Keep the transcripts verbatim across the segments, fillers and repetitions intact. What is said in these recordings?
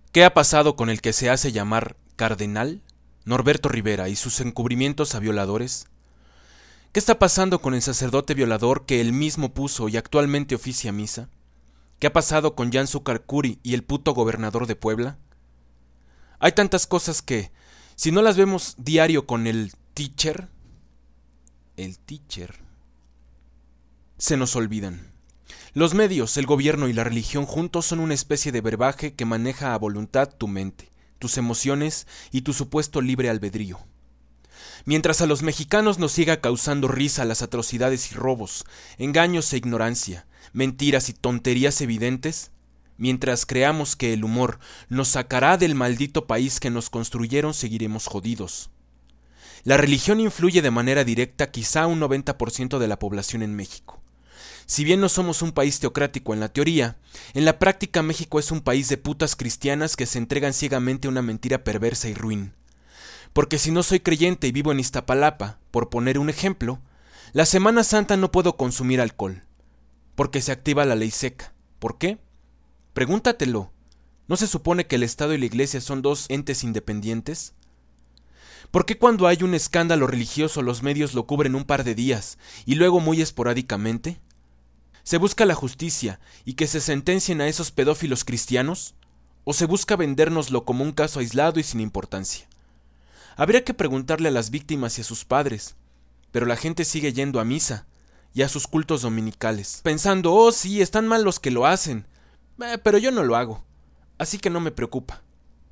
¿Qué ha pasado con el que se hace llamar cardenal, Norberto Rivera, y sus encubrimientos a violadores? ¿Qué está pasando con el sacerdote violador que él mismo puso y actualmente oficia misa? ¿Qué ha pasado con Jan Zucarcuri y el puto gobernador de Puebla? Hay tantas cosas que, si no las vemos diario con el teacher, el teacher, se nos olvidan. Los medios, el gobierno y la religión juntos son una especie de brebaje que maneja a voluntad tu mente, tus emociones y tu supuesto libre albedrío. Mientras a los mexicanos nos siga causando risa las atrocidades y robos, engaños e ignorancia, mentiras y tonterías evidentes, mientras creamos que el humor nos sacará del maldito país que nos construyeron, seguiremos jodidos. La religión influye de manera directa quizá un noventa por ciento de la población en México. Si bien no somos un país teocrático en la teoría, en la práctica México es un país de putas cristianas que se entregan ciegamente a una mentira perversa y ruin. Porque si no soy creyente y vivo en Iztapalapa, por poner un ejemplo, la Semana Santa no puedo consumir alcohol, porque se activa la ley seca. ¿Por qué? Pregúntatelo. ¿No se supone que el Estado y la Iglesia son dos entes independientes? ¿Por qué cuando hay un escándalo religioso los medios lo cubren un par de días y luego muy esporádicamente? ¿Se busca la justicia y que se sentencien a esos pedófilos cristianos? ¿O se busca vendérnoslo como un caso aislado y sin importancia? Habría que preguntarle a las víctimas y a sus padres, pero la gente sigue yendo a misa y a sus cultos dominicales, pensando, oh sí, están mal los que lo hacen, eh, pero yo no lo hago, así que no me preocupa.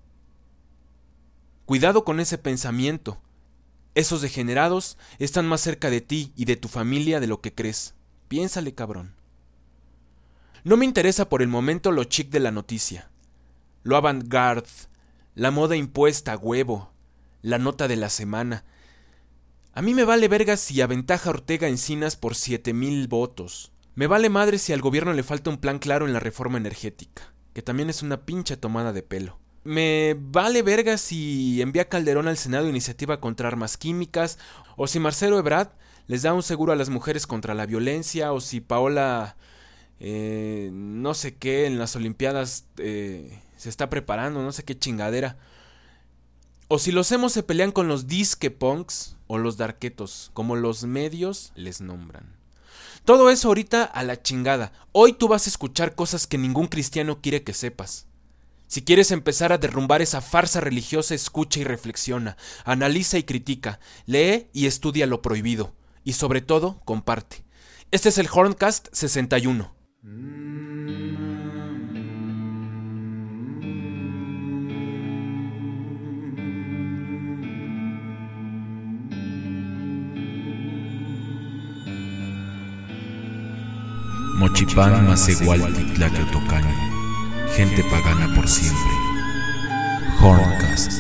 Cuidado con ese pensamiento. Esos degenerados están más cerca de ti y de tu familia de lo que crees. Piénsale, cabrón. No me interesa por el momento lo chic de la noticia, lo avant-garde, la moda impuesta a huevo, la nota de la semana. A mí me vale verga si aventaja Ortega Encinas por siete mil votos. Me vale madre si al gobierno le falta un plan claro en la reforma energética, que también es una pinche tomada de pelo. Me vale verga si envía Calderón al Senado iniciativa contra armas químicas, o si Marcelo Ebrard les da un seguro a las mujeres contra la violencia, o si Paola, eh, no sé qué, en las Olimpiadas eh, se está preparando, no sé qué chingadera. O si los emos se pelean con los disque punks o los darketos, como los medios les nombran. Todo eso ahorita a la chingada. Hoy tú vas a escuchar cosas que ningún cristiano quiere que sepas. Si quieres empezar a derrumbar esa farsa religiosa, escucha y reflexiona, analiza y critica, lee y estudia lo prohibido. Y sobre todo, comparte. Este es el Horncast sesenta y uno. Mochipán Macehualti Tlaqueotocani, gente pagana por siempre. Horncast.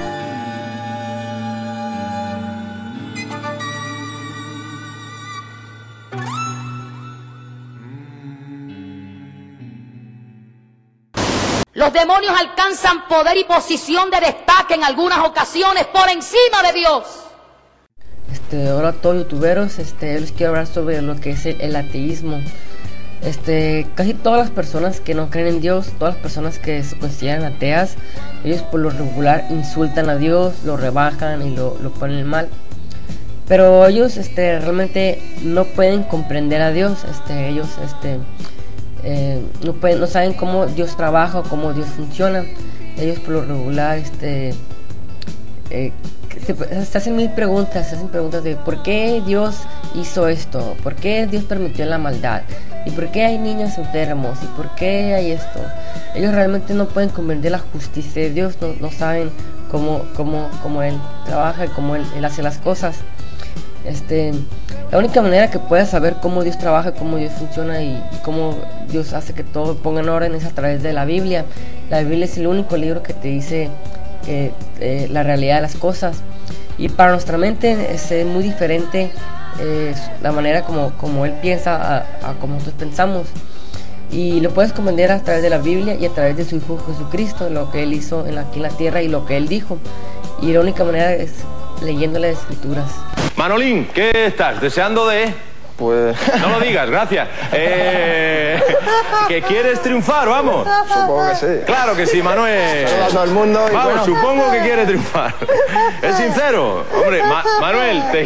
Los demonios alcanzan poder y posición de destaque en algunas ocasiones por encima de Dios. Este, hola a todos youtuberos, este, yo les quiero hablar sobre lo que es el, el ateísmo. Este, casi todas las personas que no creen en Dios, todas las personas que se consideran ateas, ellos por lo regular insultan a Dios, lo rebajan y lo, lo ponen mal. Pero ellos este, realmente no pueden comprender a Dios, este, ellos este, eh, no, pueden, no saben cómo Dios trabaja o cómo Dios funciona. Ellos por lo regular este, eh, se, se hacen mil preguntas, se hacen preguntas de por qué Dios hizo esto, por qué Dios permitió la maldad, y por qué hay niños enfermos, y por qué hay esto. Ellos realmente no pueden comprender la justicia de Dios, no, no saben cómo, cómo, cómo Él trabaja, cómo él, él hace las cosas. Este, la única manera que puedas saber cómo Dios trabaja, cómo Dios funciona y, y cómo Dios hace que todo ponga en orden es a través de la Biblia. La Biblia es el único libro que te dice eh, eh, la realidad de las cosas. Y para nuestra mente es eh, muy diferente eh, la manera como, como Él piensa a, a como nosotros pensamos. Y lo puedes comprender a través de la Biblia y a través de su Hijo Jesucristo, lo que Él hizo en la, aquí en la tierra y lo que Él dijo. Y la única manera es leyendo las Escrituras. Manolín, ¿qué estás? ¿Deseando de...? Pues... No lo digas, gracias. Eh, Que quieres triunfar, vamos. Supongo que sí. Claro que sí, Manuel. Saludos a todo el mundo. Y Vamos, bueno. supongo que quiere triunfar. Es sincero. Hombre, Ma Manuel, te...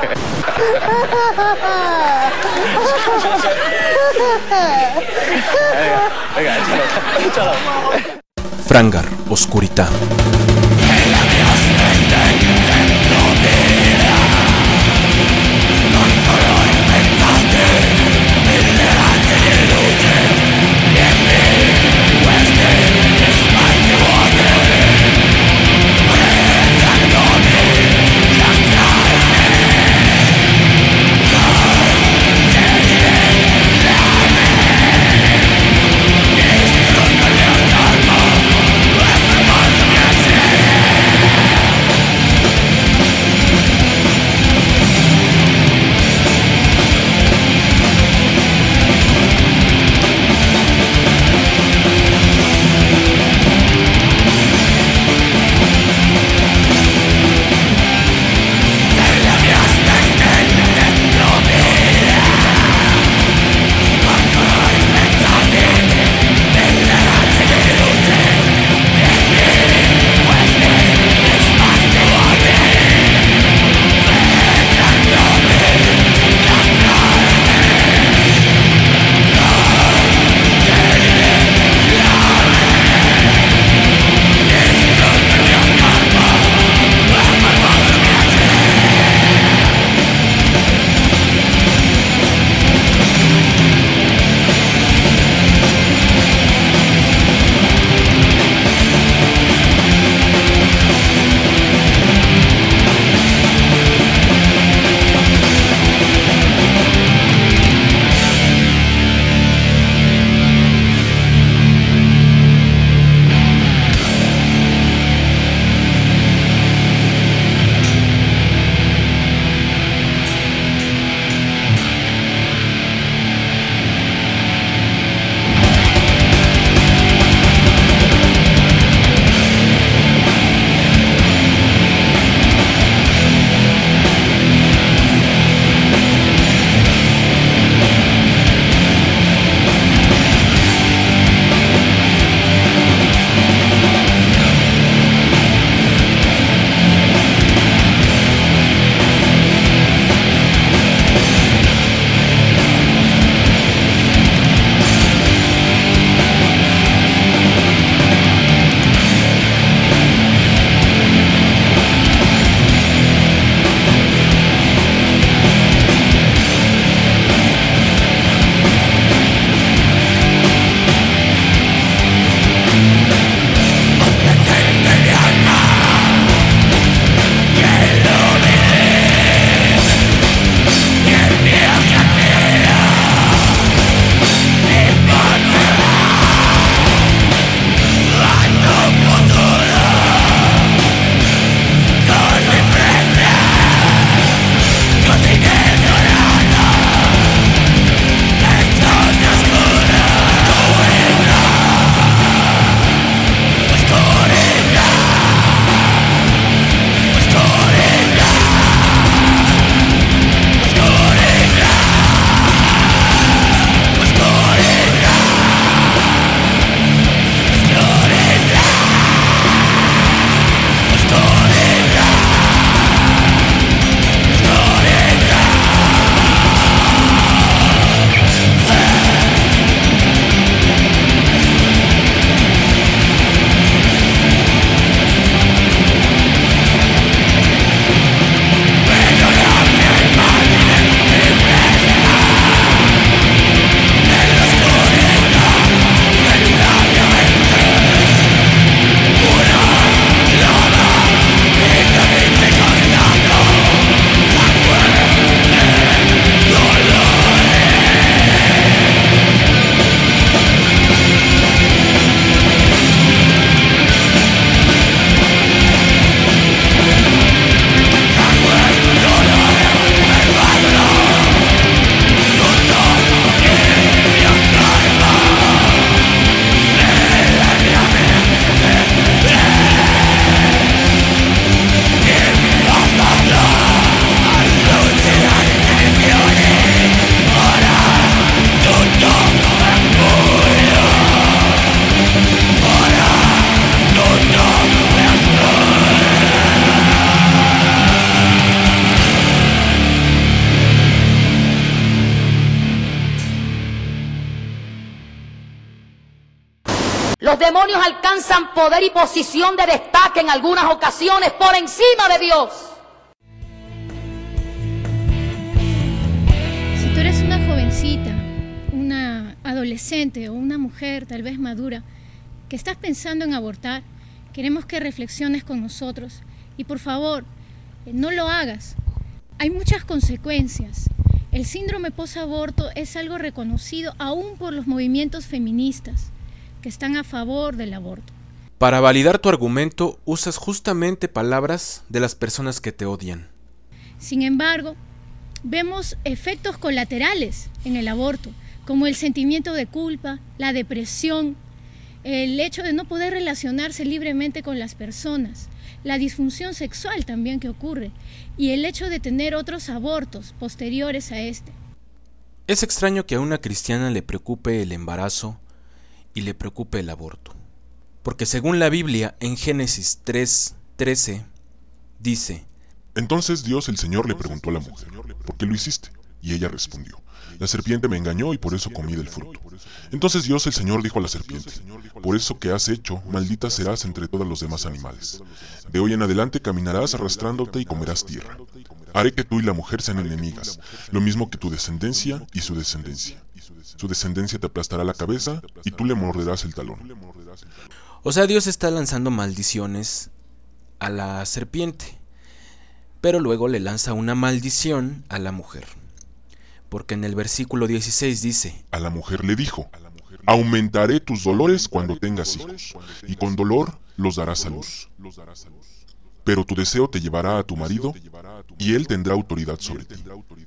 venga, venga, échalo, échalo. Frangar, Oscurità. Yeah. Los demonios alcanzan poder y posición de destaque en algunas ocasiones por encima de Dios. Si tú eres una jovencita, una adolescente o una mujer tal vez madura que estás pensando en abortar, queremos que reflexiones con nosotros y por favor, no lo hagas. Hay muchas consecuencias. El síndrome posaborto es algo reconocido aún por los movimientos feministas que están a favor del aborto. Para validar tu argumento, usas justamente palabras de las personas que te odian. Sin embargo, vemos efectos colaterales en el aborto, como el sentimiento de culpa, la depresión, el hecho de no poder relacionarse libremente con las personas, la disfunción sexual también que ocurre, y el hecho de tener otros abortos posteriores a este. Es extraño que a una cristiana le preocupe el embarazo y le preocupe el aborto, porque según la Biblia, en Génesis tres trece, dice: Entonces Dios el Señor le preguntó a la mujer: ¿por qué lo hiciste? Y ella respondió: la serpiente me engañó y por eso comí del fruto. Entonces Dios el Señor dijo a la serpiente: por eso que has hecho, maldita serás entre todos los demás animales. De hoy en adelante caminarás arrastrándote y comerás tierra. Haré que tú y la mujer sean enemigas, lo mismo que tu descendencia y su descendencia. Su descendencia te aplastará la cabeza y tú le morderás el talón. O sea, Dios está lanzando maldiciones a la serpiente, pero luego le lanza una maldición a la mujer. Porque en el versículo dieciséis dice: a la mujer le dijo: aumentaré tus dolores cuando tengas hijos, y con dolor los darás a luz. Pero tu deseo te llevará a tu marido, y él tendrá autoridad sobre ti.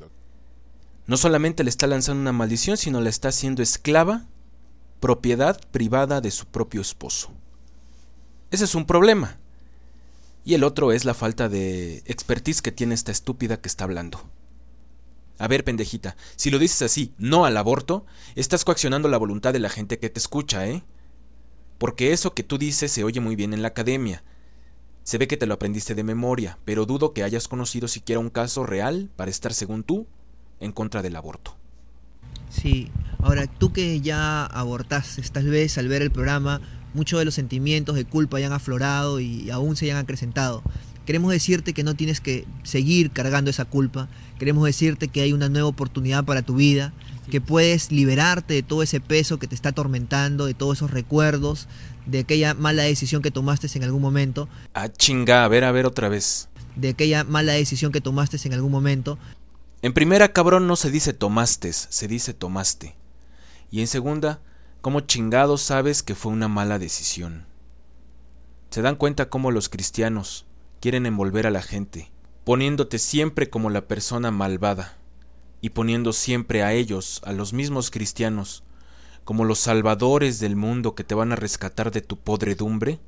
No solamente le está lanzando una maldición, sino la está haciendo esclava, propiedad privada de su propio esposo. Ese es un problema. Y el otro es la falta de expertise que tiene esta estúpida que está hablando. A ver, pendejita, si lo dices así, no al aborto, estás coaccionando la voluntad de la gente que te escucha, ¿eh? Porque eso que tú dices se oye muy bien en la academia. Se ve que te lo aprendiste de memoria, pero dudo que hayas conocido siquiera un caso real para estar, según tú, en contra del aborto. Sí, ahora tú que ya abortaste, tal vez al ver el programa, muchos de los sentimientos de culpa ya han aflorado y aún se hayan acrecentado. Queremos decirte que no tienes que seguir cargando esa culpa. Queremos decirte que hay una nueva oportunidad para tu vida, que puedes liberarte de todo ese peso que te está atormentando, de todos esos recuerdos, de aquella mala decisión que tomaste en algún momento. Ah, chinga, a ver, a ver otra vez. De aquella mala decisión que tomaste en algún momento. En primera, cabrón, no se dice tomaste, se dice tomaste. Y en segunda, ¿cómo chingados sabes que fue una mala decisión? ¿Se dan cuenta cómo los cristianos quieren envolver a la gente, poniéndote siempre como la persona malvada y poniendo siempre a ellos, a los mismos cristianos, como los salvadores del mundo que te van a rescatar de tu podredumbre?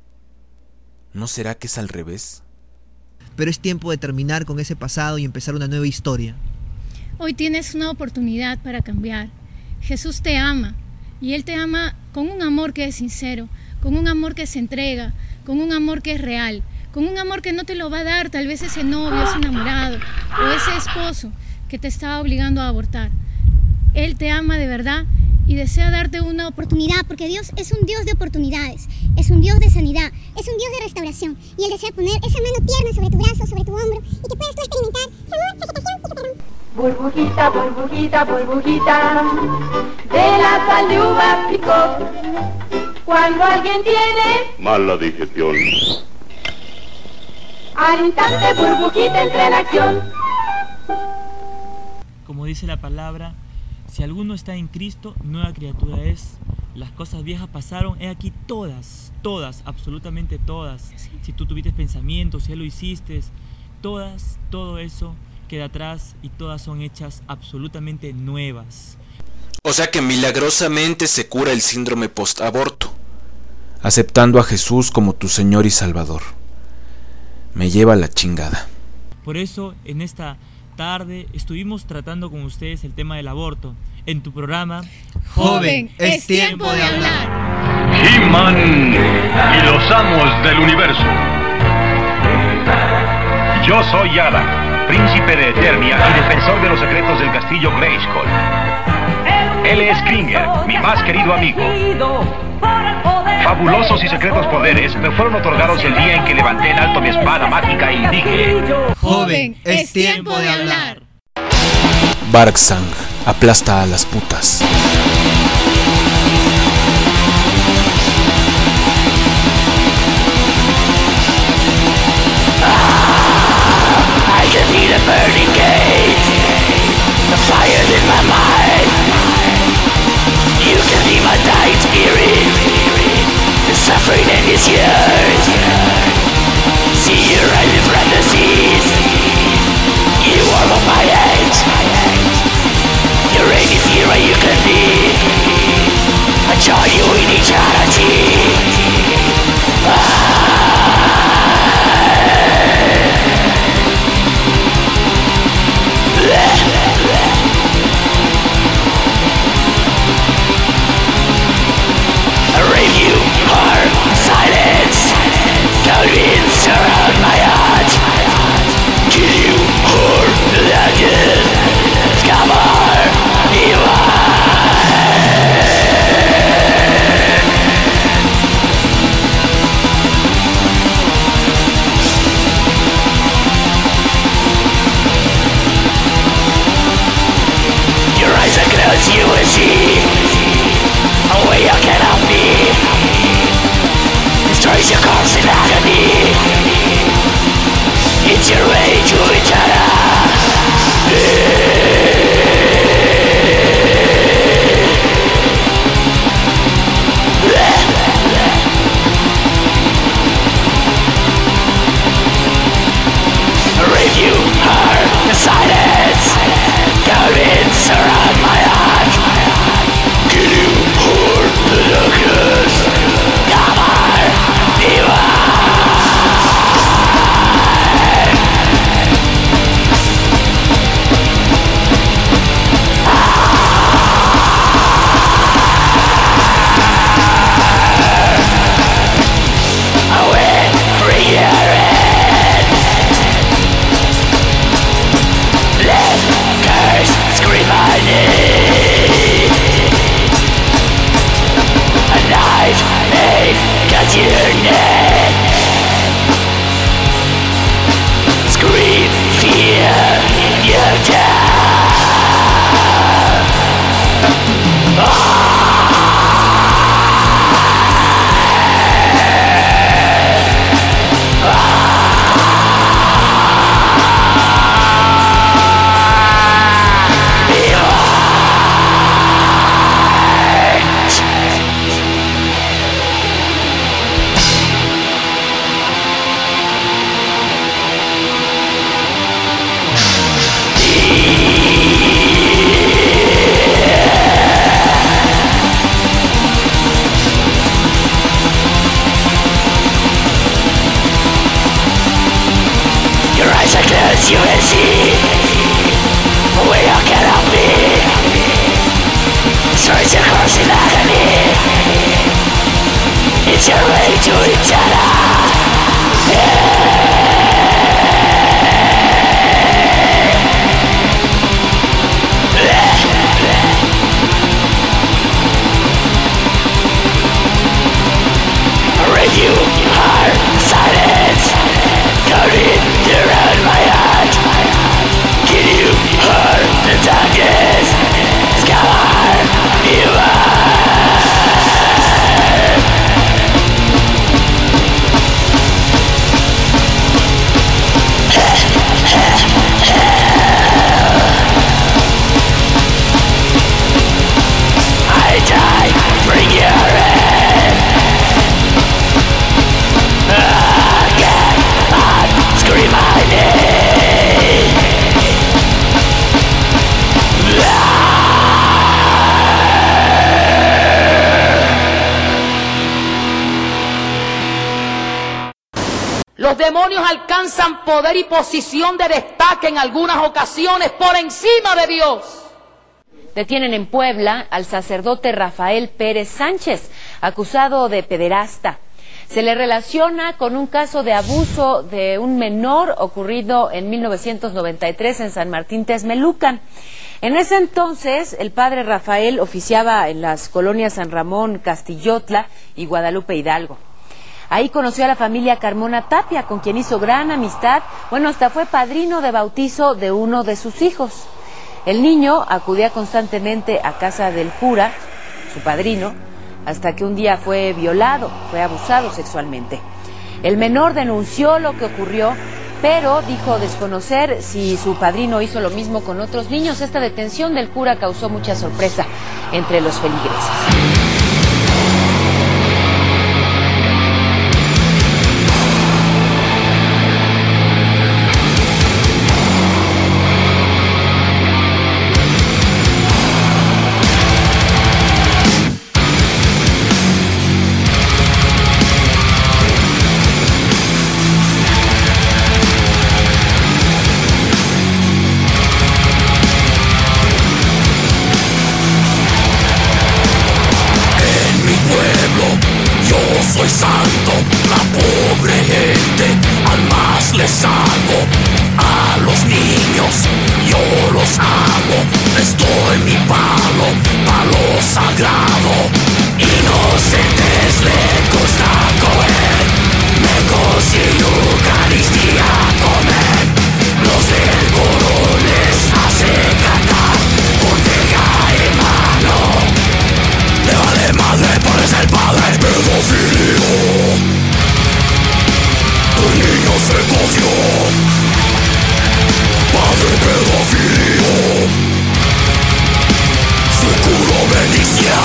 ¿No será que es al revés? Pero es tiempo de terminar con ese pasado y empezar una nueva historia. Hoy tienes una oportunidad para cambiar. Jesús te ama y Él te ama con un amor que es sincero, con un amor que se entrega, con un amor que es real, con un amor que no te lo va a dar tal vez ese novio, ese enamorado o ese esposo que te estaba obligando a abortar. Él te ama de verdad y desea darte una oportunidad, porque Dios es un Dios de oportunidades, es un Dios de sanidad, es un Dios de restauración, y Él desea poner esa mano tierna sobre tu brazo, sobre tu hombro, y que puedas tú experimentar salud, aceptación y perdón. Burbujita, burbujita, burbujita, de la sal de uva picó, cuando alguien tiene mala digestión, al instante burbujita entra en acción. Como dice la palabra, si alguno está en Cristo, nueva criatura es. Las cosas viejas pasaron, he aquí todas, todas, absolutamente todas. Si tú tuviste pensamientos, si ya lo hiciste, todas, todo eso queda atrás y todas son hechas absolutamente nuevas. O sea que milagrosamente se cura el síndrome post-aborto, aceptando a Jesús como tu Señor y Salvador. Me lleva la chingada. Por eso, en esta tarde estuvimos tratando con ustedes el tema del aborto en tu programa Joven, es tiempo de hablar. He-Man y los amos del universo. Yo soy Adam, príncipe de Eternia y defensor de los secretos del castillo Grayskull. Él es Kringer, mi más querido amigo. Fabulosos y secretos poderes me fueron otorgados el día en que levanté en alto mi espada mágica y dije: Joven, es tiempo de hablar. Barksang aplasta a las putas. I can see the burning gates, the fire in my mind. You can see my dying spirit, the suffering in his years. See you rising from the seas, you warm up my age. Your reign is here and you can see, I join you in eternity. Ah. Rave you hard silence, convince around my heart. Kill you hard legend, cover your eyes are closed, you will see a way you cannot be. Destroys your corpse in agony. It's your way to eternity. Rave you hard the silence, convince around my heart. Kill you hard the darkness, cover away for your end. Let curse scream my name. A knife may cut your neck. Scream fear in your town. Ah! You will see where you cannot be. Destroys your course in agony. It's your way to eternity. Rave you hard silence, counting around my heart. Kill you hard the darkness, scar you are. I die, bring your end. Again, I'll scream my name. Los demonios alcanzan poder y posición de destaque en algunas ocasiones por encima de Dios. Detienen en Puebla al sacerdote Rafael Pérez Sánchez, acusado de pederasta. Se le relaciona con un caso de abuso de un menor ocurrido en mil novecientos noventa y tres en San Martín Texmelucan. En ese entonces, el padre Rafael oficiaba en las colonias San Ramón, Castillotla y Guadalupe Hidalgo. Ahí conoció a la familia Carmona Tapia, con quien hizo gran amistad. Bueno, hasta fue padrino de bautizo de uno de sus hijos. El niño acudía constantemente a casa del cura, su padrino, hasta que un día fue violado, fue abusado sexualmente. El menor denunció lo que ocurrió, pero dijo desconocer si su padrino hizo lo mismo con otros niños. Esta detención del cura causó mucha sorpresa entre los feligreses. Soy santo, la pobre gente, al más les salvo. A los niños yo los amo, les doy mi palo, palo sagrado. Inocentes le gusta comer, mecos y eucaristía comen. Los del coro les hace cantar con vega en mano. Le vale madre, pones el padre pedófilo. Tu niño se cogió, padre pedófilo. Su culo bendicia.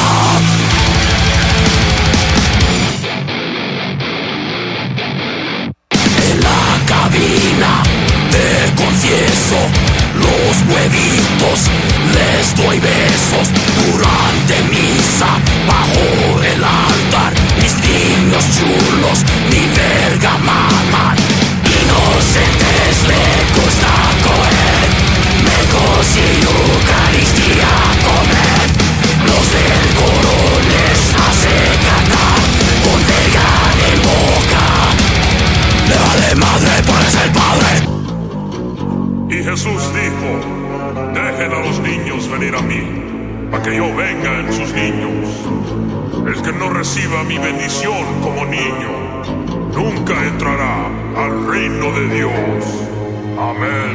En la cabina te confieso, los huevitos les doy besos durante misa bajo el altar. Mis niños chulos mi verga maman. Inocentes le gusta comer, mecos y eucaristía comer. Los del coro les hace cantar con verga en boca. Le vale madre, pones el padre. Y Jesús dijo: dejen a los niños venir a mí, para que yo venga en sus niños. El que no reciba mi bendición como niño, nunca entrará al reino de Dios. Amén.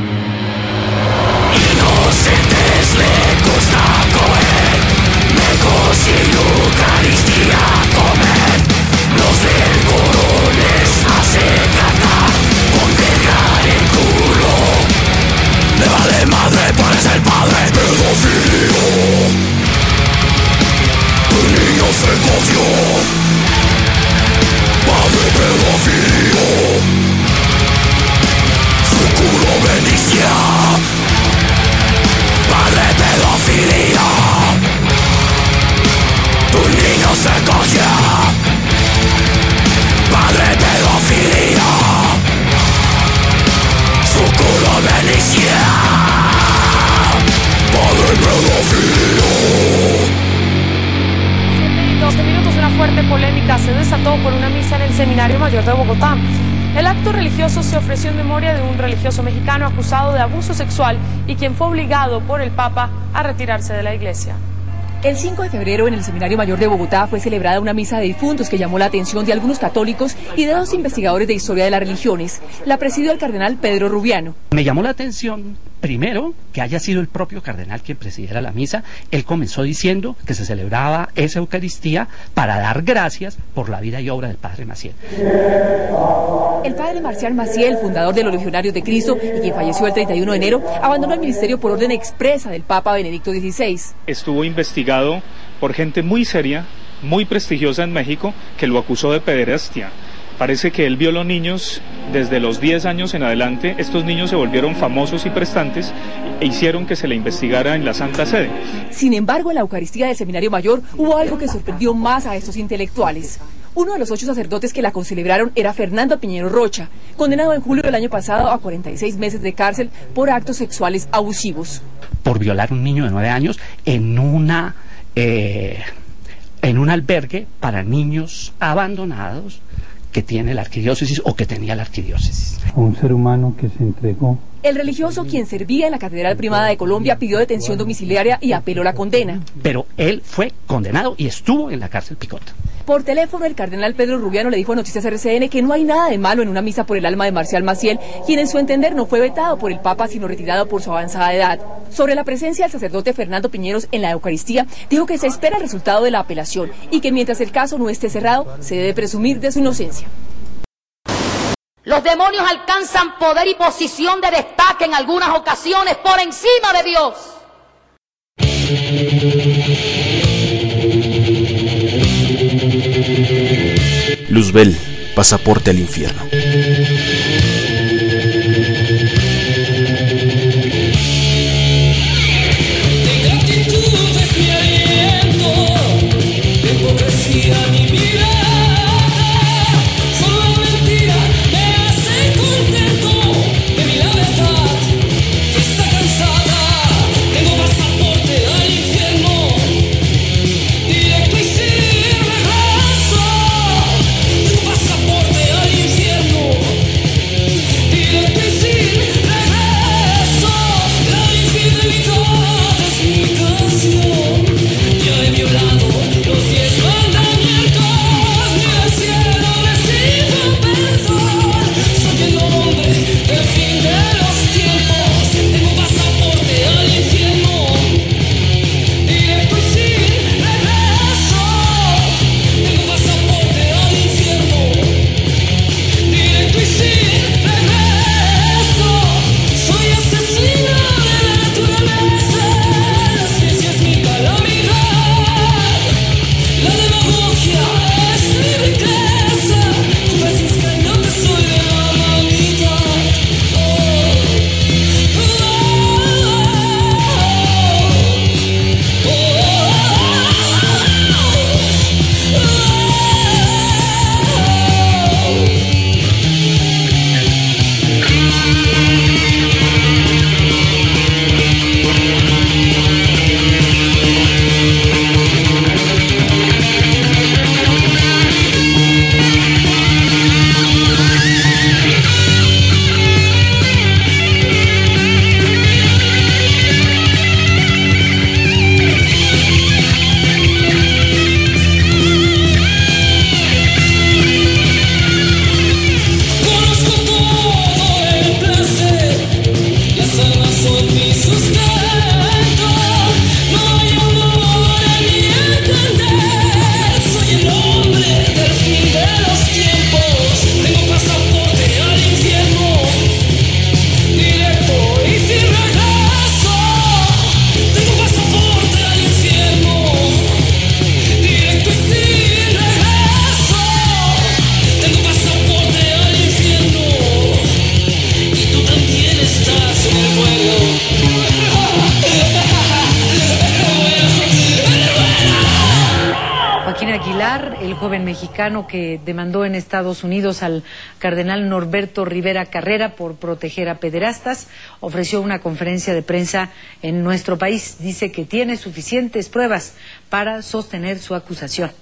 Inocentes le gusta comer, mecos y eucaristía comer. Los del coro les hace cantar con verga en culo. Le vale madre, pones el padre pedófilo. Tu niño se cogió, padre pedófilo. Su culo bendicia, padre pedofilia. Tu niño se cogió, padre pedofilia. Su culo bendicia, padre pedófilo. doce minutos, una fuerte polémica se desató por una misa en el Seminario Mayor de Bogotá. El acto religioso se ofreció en memoria de un religioso mexicano acusado de abuso sexual y quien fue obligado por el Papa a retirarse de la iglesia. El cinco de febrero en el Seminario Mayor de Bogotá fue celebrada una misa de difuntos que llamó la atención de algunos católicos y de dos investigadores de historia de las religiones. La presidió el cardenal Pedro Rubiano. Me llamó la atención, primero, que haya sido el propio cardenal quien presidiera la misa. Él comenzó diciendo que se celebraba esa Eucaristía para dar gracias por la vida y obra del Padre Maciel. El padre Marcial Maciel, fundador de los Legionarios de Cristo y quien falleció el treinta y uno de enero, abandonó el ministerio por orden expresa del Papa Benedicto dieciséis. Estuvo investigado por gente muy seria, muy prestigiosa en México, que lo acusó de pederastia. Parece que él violó niños desde los diez años en adelante. Estos niños se volvieron famosos y prestantes e hicieron que se le investigara en la Santa Sede. Sin embargo, en la Eucaristía del Seminario Mayor hubo algo que sorprendió más a estos intelectuales. Uno de los ocho sacerdotes que la concelebraron era Fernando Piñero Rocha, condenado en julio del año pasado a cuarenta y seis meses de cárcel por actos sexuales abusivos. Por violar a un niño de nueve años en una... Eh, en un albergue para niños abandonados que tiene la arquidiócesis o que tenía la arquidiócesis. A un ser humano que se entregó. El religioso, quien servía en la Catedral Primada de Colombia, pidió detención domiciliaria y apeló la condena. Pero él fue condenado y estuvo en la cárcel Picot. Por teléfono, el cardenal Pedro Rubiano le dijo a Noticias R C N que no hay nada de malo en una misa por el alma de Marcial Maciel, quien en su entender no fue vetado por el Papa, sino retirado por su avanzada edad. Sobre la presencia del sacerdote Fernando Piñeros en la Eucaristía, dijo que se espera el resultado de la apelación y que mientras el caso no esté cerrado, se debe presumir de su inocencia. Los demonios alcanzan poder y posición de destaque en algunas ocasiones por encima de Dios. Luzbel, pasaporte al infierno. El joven mexicano que demandó en Estados Unidos al cardenal Norberto Rivera Carrera por proteger a pederastas, ofreció una conferencia de prensa en nuestro país. Dice que tiene suficientes pruebas para sostener su acusación.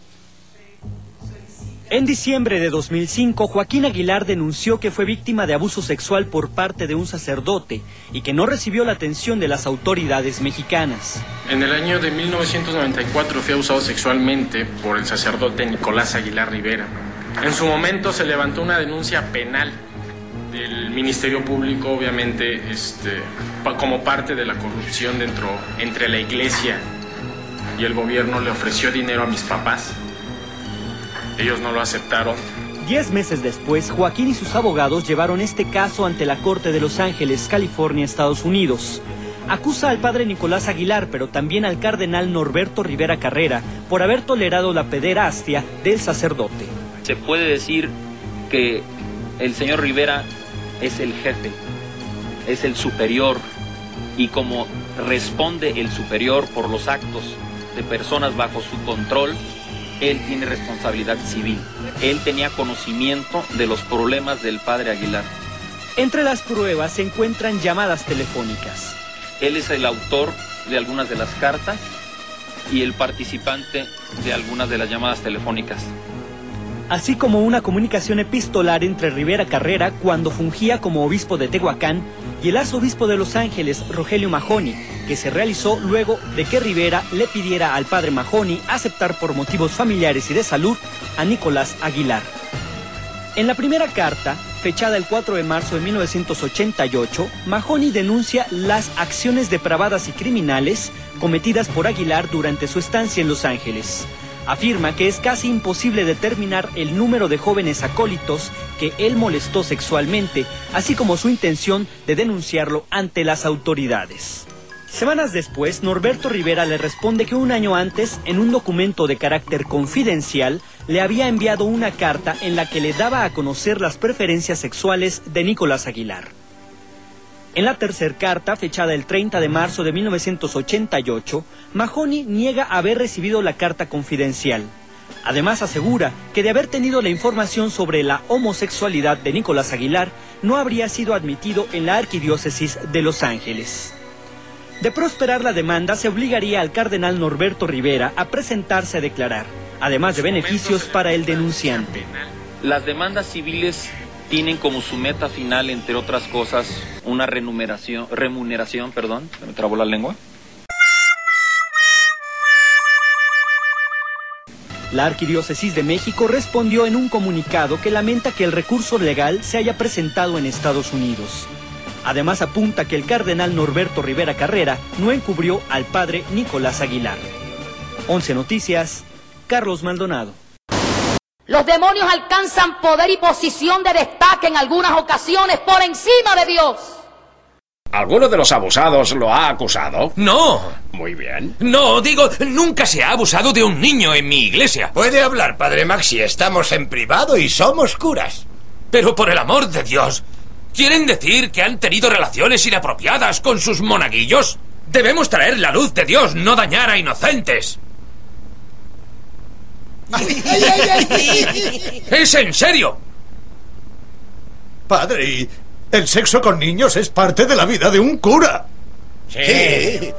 En diciembre de dos mil cinco, Joaquín Aguilar denunció que fue víctima de abuso sexual por parte de un sacerdote y que no recibió la atención de las autoridades mexicanas. En el año de mil novecientos noventa y cuatro fui abusado sexualmente por el sacerdote Nicolás Aguilar Rivera. En su momento se levantó una denuncia penal del Ministerio Público, obviamente este, como parte de la corrupción dentro entre la iglesia y el gobierno. Le ofreció dinero a mis papás. Ellos no lo aceptaron. Diez meses después, Joaquín y sus abogados llevaron este caso ante la Corte de Los Ángeles, California, Estados Unidos. Acusa al padre Nicolás Aguilar, pero también al cardenal Norberto Rivera Carrera, por haber tolerado la pederastia del sacerdote. Se puede decir que el señor Rivera es el jefe, es el superior, y como responde el superior por los actos de personas bajo su control, él tiene responsabilidad civil. Él tenía conocimiento de los problemas del padre Aguilar. Entre las pruebas se encuentran llamadas telefónicas. Él es el autor de algunas de las cartas y el participante de algunas de las llamadas telefónicas. Así como una comunicación epistolar entre Rivera Carrera cuando fungía como obispo de Tehuacán y el arzobispo de Los Ángeles, Rogelio Mahony, que se realizó luego de que Rivera le pidiera al padre Mahony aceptar por motivos familiares y de salud a Nicolás Aguilar. En la primera carta, fechada el cuatro de marzo de mil novecientos ochenta y ocho, Mahony denuncia las acciones depravadas y criminales cometidas por Aguilar durante su estancia en Los Ángeles. Afirma que es casi imposible determinar el número de jóvenes acólitos que él molestó sexualmente, así como su intención de denunciarlo ante las autoridades. Semanas después, Norberto Rivera le responde que un año antes, en un documento de carácter confidencial, le había enviado una carta en la que le daba a conocer las preferencias sexuales de Nicolás Aguilar. En la tercera carta, fechada el treinta de marzo de mil novecientos ochenta y ocho, Mahony niega haber recibido la carta confidencial. Además asegura que de haber tenido la información sobre la homosexualidad de Nicolás Aguilar, no habría sido admitido en la arquidiócesis de Los Ángeles. De prosperar la demanda, se obligaría al cardenal Norberto Rivera a presentarse a declarar, además de beneficios para el denunciante. Las demandas civiles tienen como su meta final, entre otras cosas, una remuneración, remuneración, perdón, me trabó la lengua. La Arquidiócesis de México respondió en un comunicado que lamenta que el recurso legal se haya presentado en Estados Unidos. Además apunta que el cardenal Norberto Rivera Carrera no encubrió al padre Nicolás Aguilar. once Noticias, Carlos Maldonado. Los demonios alcanzan poder y posición de destaque en algunas ocasiones por encima de Dios. ¿Alguno de los abusados lo ha acusado? No. Muy bien. No, digo, nunca se ha abusado de un niño en mi iglesia. Puede hablar, padre Maxi, estamos en privado y somos curas. Pero por el amor de Dios, ¿quieren decir que han tenido relaciones inapropiadas con sus monaguillos? Debemos traer la luz de Dios, no dañar a inocentes. Ay, ay, ay, ay. ¡Es en serio! Padre, el sexo con niños es parte de la vida de un cura. Sí.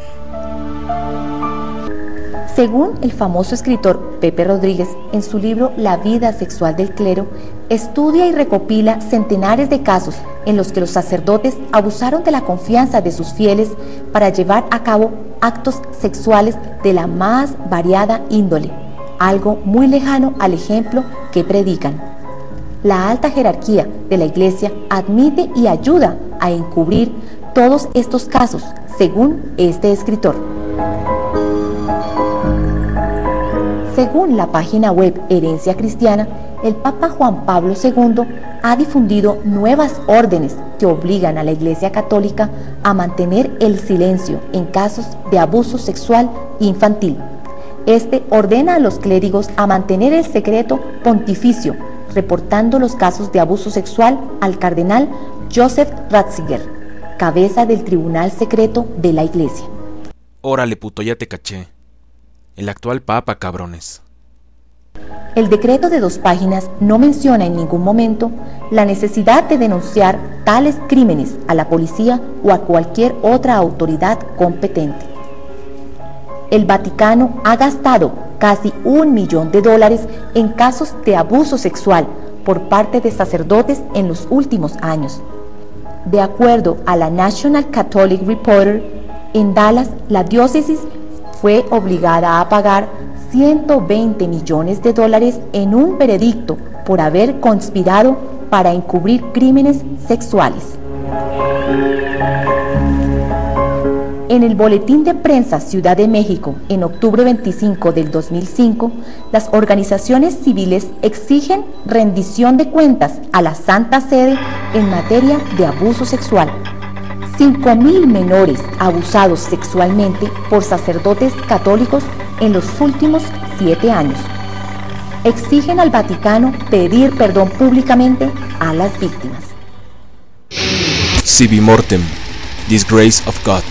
Según el famoso escritor Pepe Rodríguez, en su libro La vida sexual del clero, estudia y recopila centenares de casos en los que los sacerdotes abusaron de la confianza de sus fieles para llevar a cabo actos sexuales de la más variada índole, algo muy lejano al ejemplo que predican. La alta jerarquía de la Iglesia admite y ayuda a encubrir todos estos casos, según este escritor. Según la página web Herencia Cristiana, el Papa Juan Pablo segundo ha difundido nuevas órdenes que obligan a la Iglesia Católica a mantener el silencio en casos de abuso sexual infantil. Este ordena a los clérigos a mantener el secreto pontificio, reportando los casos de abuso sexual al cardenal Joseph Ratzinger, cabeza del Tribunal Secreto de la Iglesia. Órale, puto, ya te caché. El actual papa, cabrones. El decreto de dos páginas no menciona en ningún momento la necesidad de denunciar tales crímenes a la policía o a cualquier otra autoridad competente. El Vaticano ha gastado casi un millón de dólares en casos de abuso sexual por parte de sacerdotes en los últimos años. De acuerdo a la National Catholic Reporter, en Dallas la diócesis fue obligada a pagar ciento veinte millones de dólares en un veredicto por haber conspirado para encubrir crímenes sexuales. En el Boletín de Prensa Ciudad de México, en octubre veinticinco del dos mil cinco, las organizaciones civiles exigen rendición de cuentas a la Santa Sede en materia de abuso sexual. cinco mil menores abusados sexualmente por sacerdotes católicos en los últimos siete años. Exigen al Vaticano pedir perdón públicamente a las víctimas. Sibi Mortem, Disgrace of God.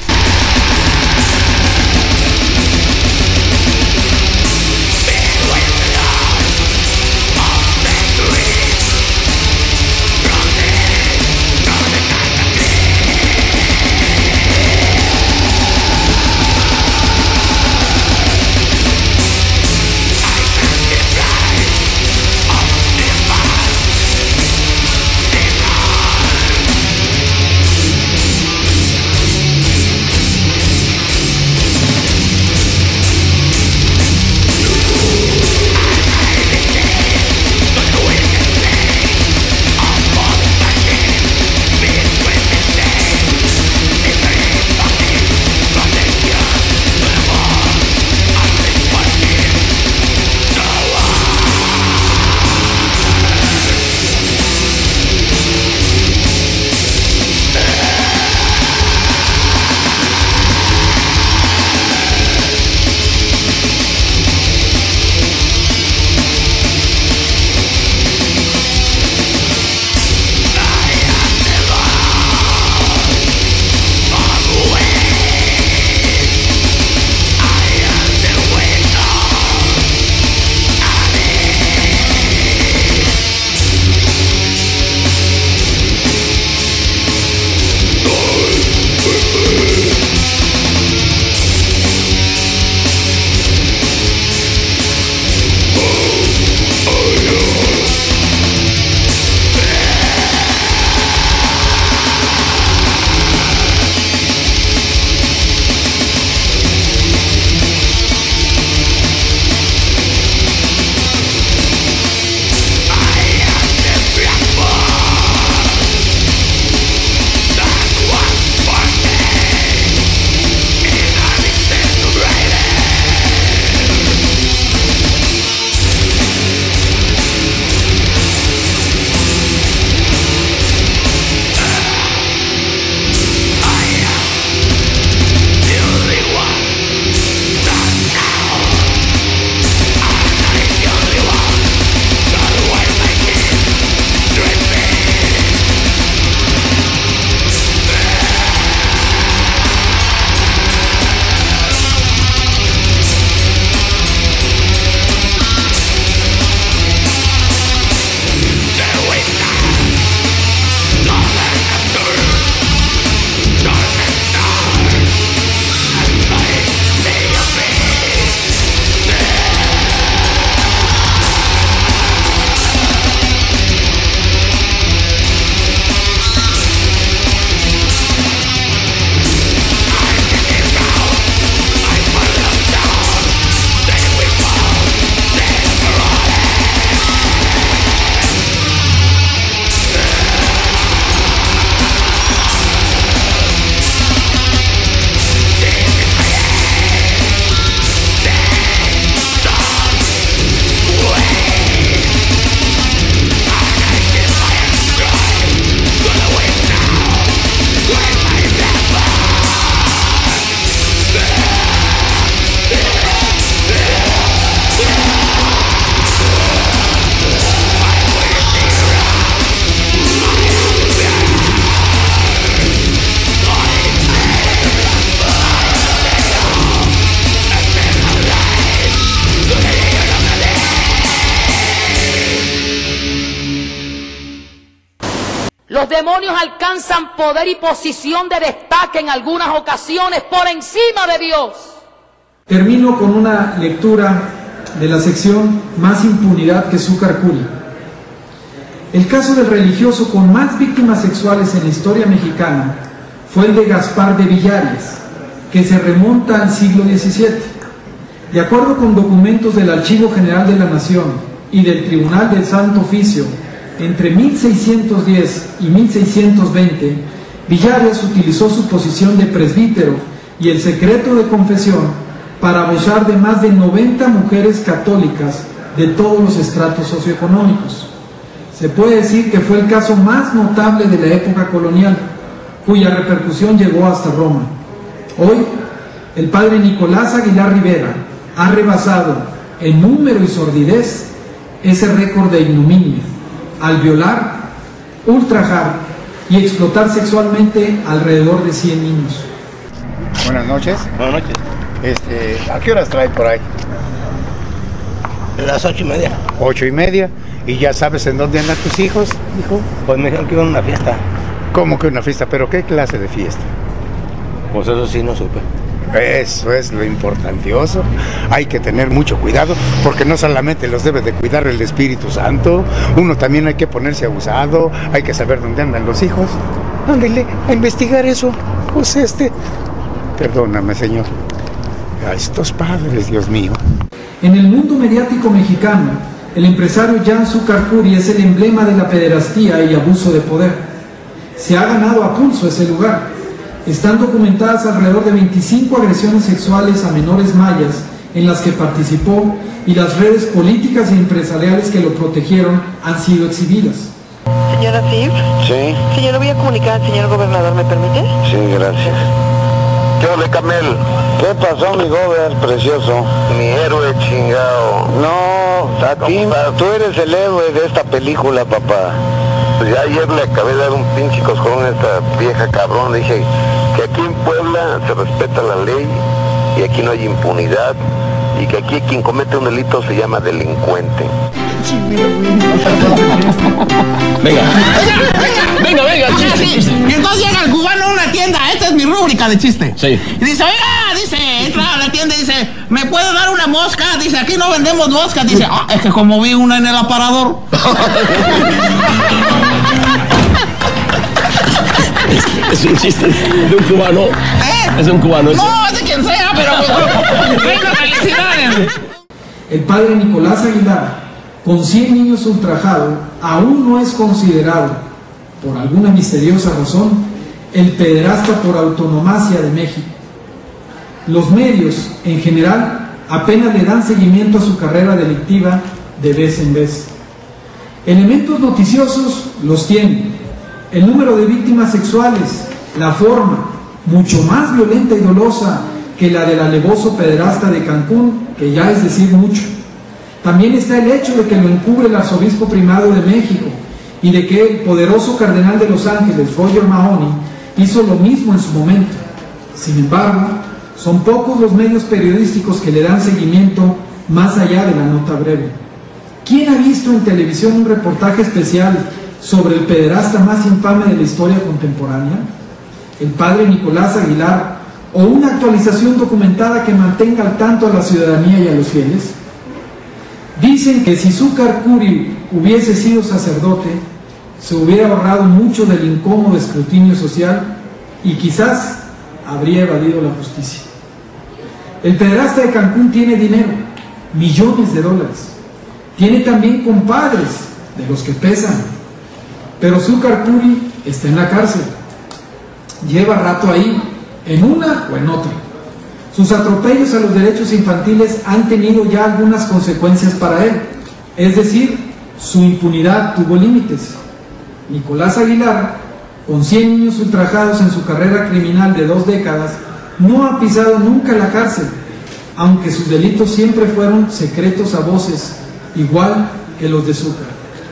Los demonios alcanzan poder y posición de destaque en algunas ocasiones por encima de Dios. Termino con una lectura de la sección Más impunidad que Zúcar Curi. El caso del religioso con más víctimas sexuales en la historia mexicana fue el de Gaspar de Villares, que se remonta al siglo diecisiete. De acuerdo con documentos del Archivo General de la Nación y del Tribunal del Santo Oficio, entre mil seiscientos diez y mil seiscientos veinte, Villares utilizó su posición de presbítero y el secreto de confesión para abusar de más de noventa mujeres católicas de todos los estratos socioeconómicos. Se puede decir que fue el caso más notable de la época colonial, cuya repercusión llegó hasta Roma. Hoy, el padre Nicolás Aguilar Rivera ha rebasado en número y sordidez ese récord de ignominia, al violar, ultrajar y explotar sexualmente alrededor de cien niños. Buenas noches. Buenas noches. Este, ¿a qué horas trae por ahí? Las ocho y media. Ocho y media. ¿Y ya sabes en dónde andan tus hijos, hijo? Pues me dijeron que iban a una fiesta. ¿Cómo que una fiesta? ¿Pero qué clase de fiesta? Pues eso sí no supe. Eso es lo importantioso. Hay que tener mucho cuidado, porque no solamente los debe de cuidar el Espíritu Santo, uno también hay que ponerse abusado, hay que saber dónde andan los hijos. Ándele, a investigar eso. Pues este... Perdóname, señor. A estos padres, Dios mío. En el mundo mediático mexicano, el empresario Jan Zúcar Curi es el emblema de la pederastía y abuso de poder. Se ha ganado a pulso ese lugar. Están documentadas alrededor de veinticinco agresiones sexuales a menores mayas en las que participó, y las redes políticas y empresariales que lo protegieron han sido exhibidas. Señora Fib. Sí. Señor, voy a comunicar al señor gobernador, ¿me permite? Sí, gracias. ¿Qué ole, Camel? ¿Qué pasó, mi gober precioso? Mi héroe chingado. No, a ti, tú eres el héroe de esta película, papá. Pues ya ayer le acabé de dar un pinche coscorrón a esta vieja cabrón. Le dije que aquí en Puebla se respeta la ley y aquí no hay impunidad, y que aquí quien comete un delito se llama delincuente. Venga, venga, venga, chiste, chiste. Y entonces llega el cubano a una tienda, esta es mi rúbrica de chiste. Sí. Y dice, oiga, dice, entra a la tienda y dice, ¿me puede dar una mosca? Dice, aquí no vendemos moscas. Dice, ah, es que como vi una en el aparador. Es un chiste de un cubano. ¿Eh? Es un cubano. No, es de quien sea, pero... ¡Venga, felicidades! El padre Nicolás Aguilar, con cien niños ultrajados, aún no es considerado, por alguna misteriosa razón, el pederasta por autonomacia de México. Los medios, en general, apenas le dan seguimiento a su carrera delictiva de vez en vez. Elementos noticiosos los tienen: el número de víctimas sexuales, la forma, mucho más violenta y dolosa que la del alevoso pederasta de Cancún, que ya es decir mucho. También está el hecho de que lo encubre el arzobispo primado de México, y de que el poderoso cardenal de Los Ángeles, Roger Mahony, hizo lo mismo en su momento. Sin embargo, son pocos los medios periodísticos que le dan seguimiento más allá de la nota breve. ¿Quién ha visto en televisión un reportaje especial sobre el pederasta más infame de la historia contemporánea? El padre Nicolás Aguilar, o una actualización documentada que mantenga al tanto a la ciudadanía y a los fieles. Dicen que si Zúcar Curi hubiese sido sacerdote, se hubiera ahorrado mucho del incómodo escrutinio social y quizás habría evadido la justicia. El pederasta de Cancún tiene dinero, millones de dólares. Tiene también compadres, de los que pesan. Pero Zúcar Curi está en la cárcel. Lleva rato ahí, en una o en otra. Sus atropellos a los derechos infantiles han tenido ya algunas consecuencias para él. Es decir, su impunidad tuvo límites. Nicolás Aguilar, con cien niños ultrajados en su carrera criminal de dos décadas, no ha pisado nunca la cárcel, aunque sus delitos siempre fueron secretos a voces, igual que los de Zúcar.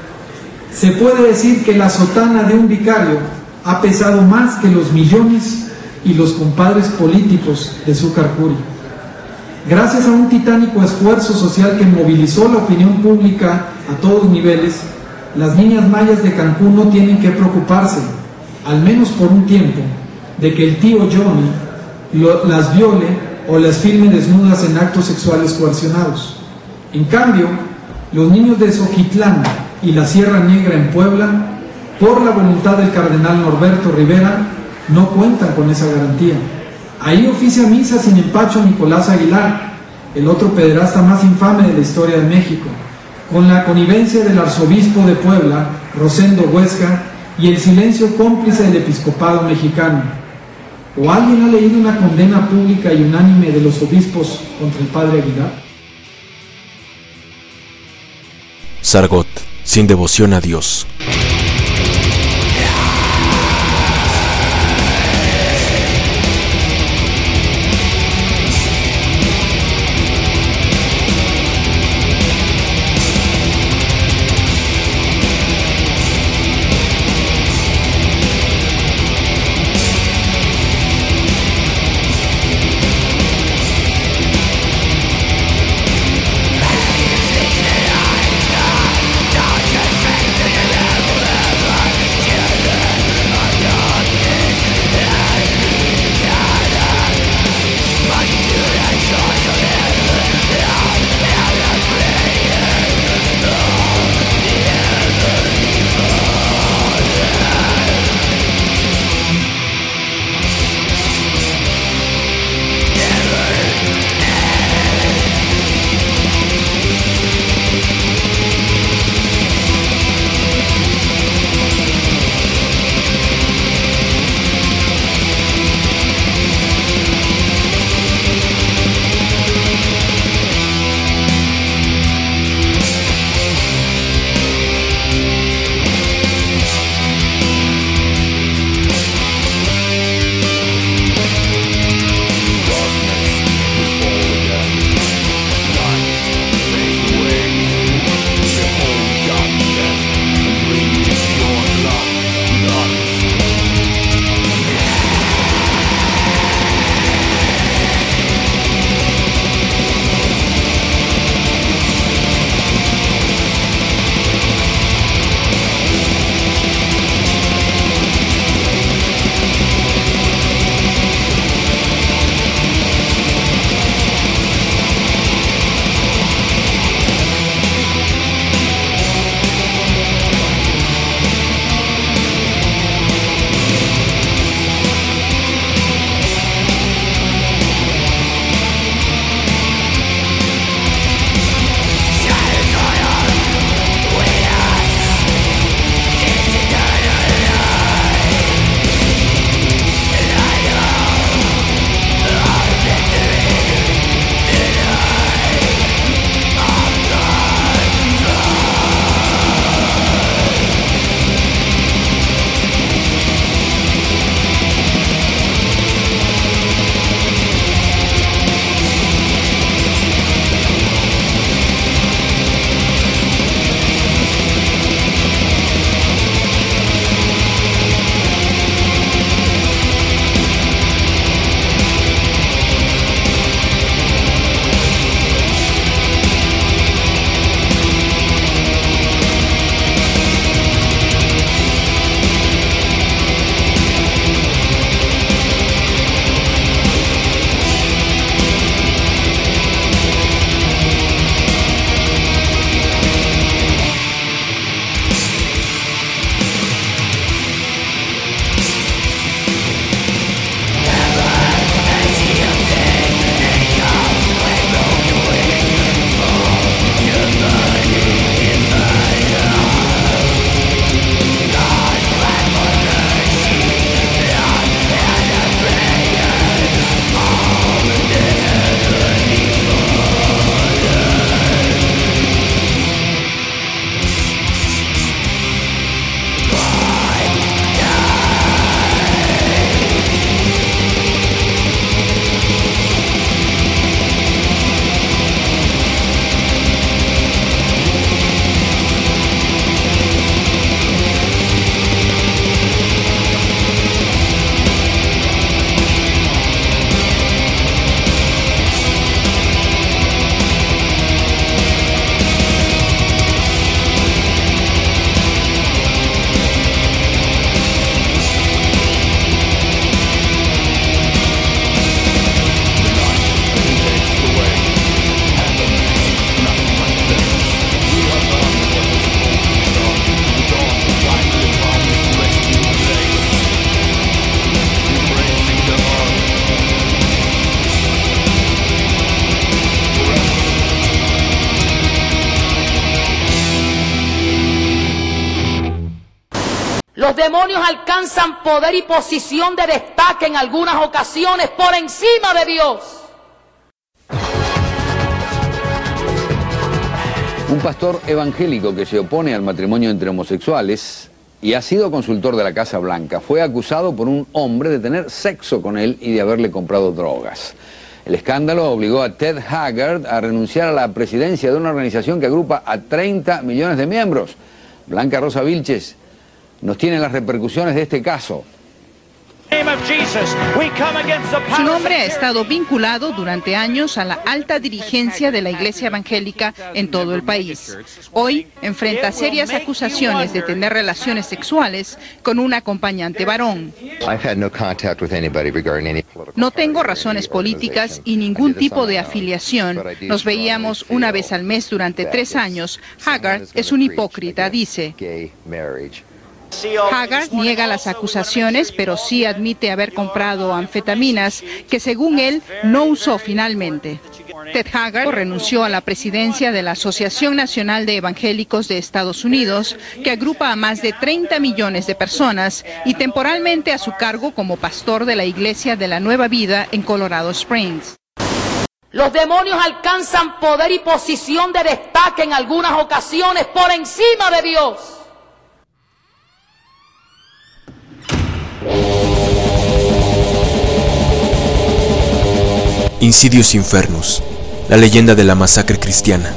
Se puede decir que la sotana de un vicario ha pesado más que los millones y los compadres políticos de Zúcar Curi. Gracias a un titánico esfuerzo social que movilizó la opinión pública a todos niveles, las niñas mayas de Cancún no tienen que preocuparse, al menos por un tiempo, de que el tío Johnny lo, las viole o las filme desnudas en actos sexuales coercionados. En cambio, los niños de Xochitlán y la Sierra Negra en Puebla, por la voluntad del cardenal Norberto Rivera, no cuentan con esa garantía. Ahí oficia misa sin empacho Nicolás Aguilar, el otro pederasta más infame de la historia de México, con la connivencia del arzobispo de Puebla, Rosendo Huesca, y el silencio cómplice del episcopado mexicano. ¿O alguien ha leído una condena pública y unánime de los obispos contra el padre Aguilar? Sargot, sin devoción a Dios. Los demonios alcanzan poder y posición de destaque en algunas ocasiones por encima de Dios. Un pastor evangélico que se opone al matrimonio entre homosexuales y ha sido consultor de la Casa Blanca fue acusado por un hombre de tener sexo con él y de haberle comprado drogas. El escándalo obligó a Ted Haggard a renunciar a la presidencia de una organización que agrupa a treinta millones de miembros. Blanca Rosa Vilches nos tiene las repercusiones de este caso. Su nombre ha estado vinculado durante años a la alta dirigencia de la Iglesia Evangélica en todo el país. Hoy enfrenta serias acusaciones de tener relaciones sexuales con un acompañante varón. No tengo razones políticas y ningún tipo de afiliación. Nos veíamos una vez al mes durante tres años. Haggard es un hipócrita, dice. Haggard niega las acusaciones, pero sí admite haber comprado anfetaminas que, según él, no usó finalmente. Ted Haggard renunció a la presidencia de la Asociación Nacional de Evangélicos de Estados Unidos, que agrupa a más de treinta millones de personas, y temporalmente a su cargo como pastor de la Iglesia de la Nueva Vida en Colorado Springs. Los demonios alcanzan poder y posición de destaque en algunas ocasiones por encima de Dios. Insidious Infernus, la leyenda de la masacre cristiana.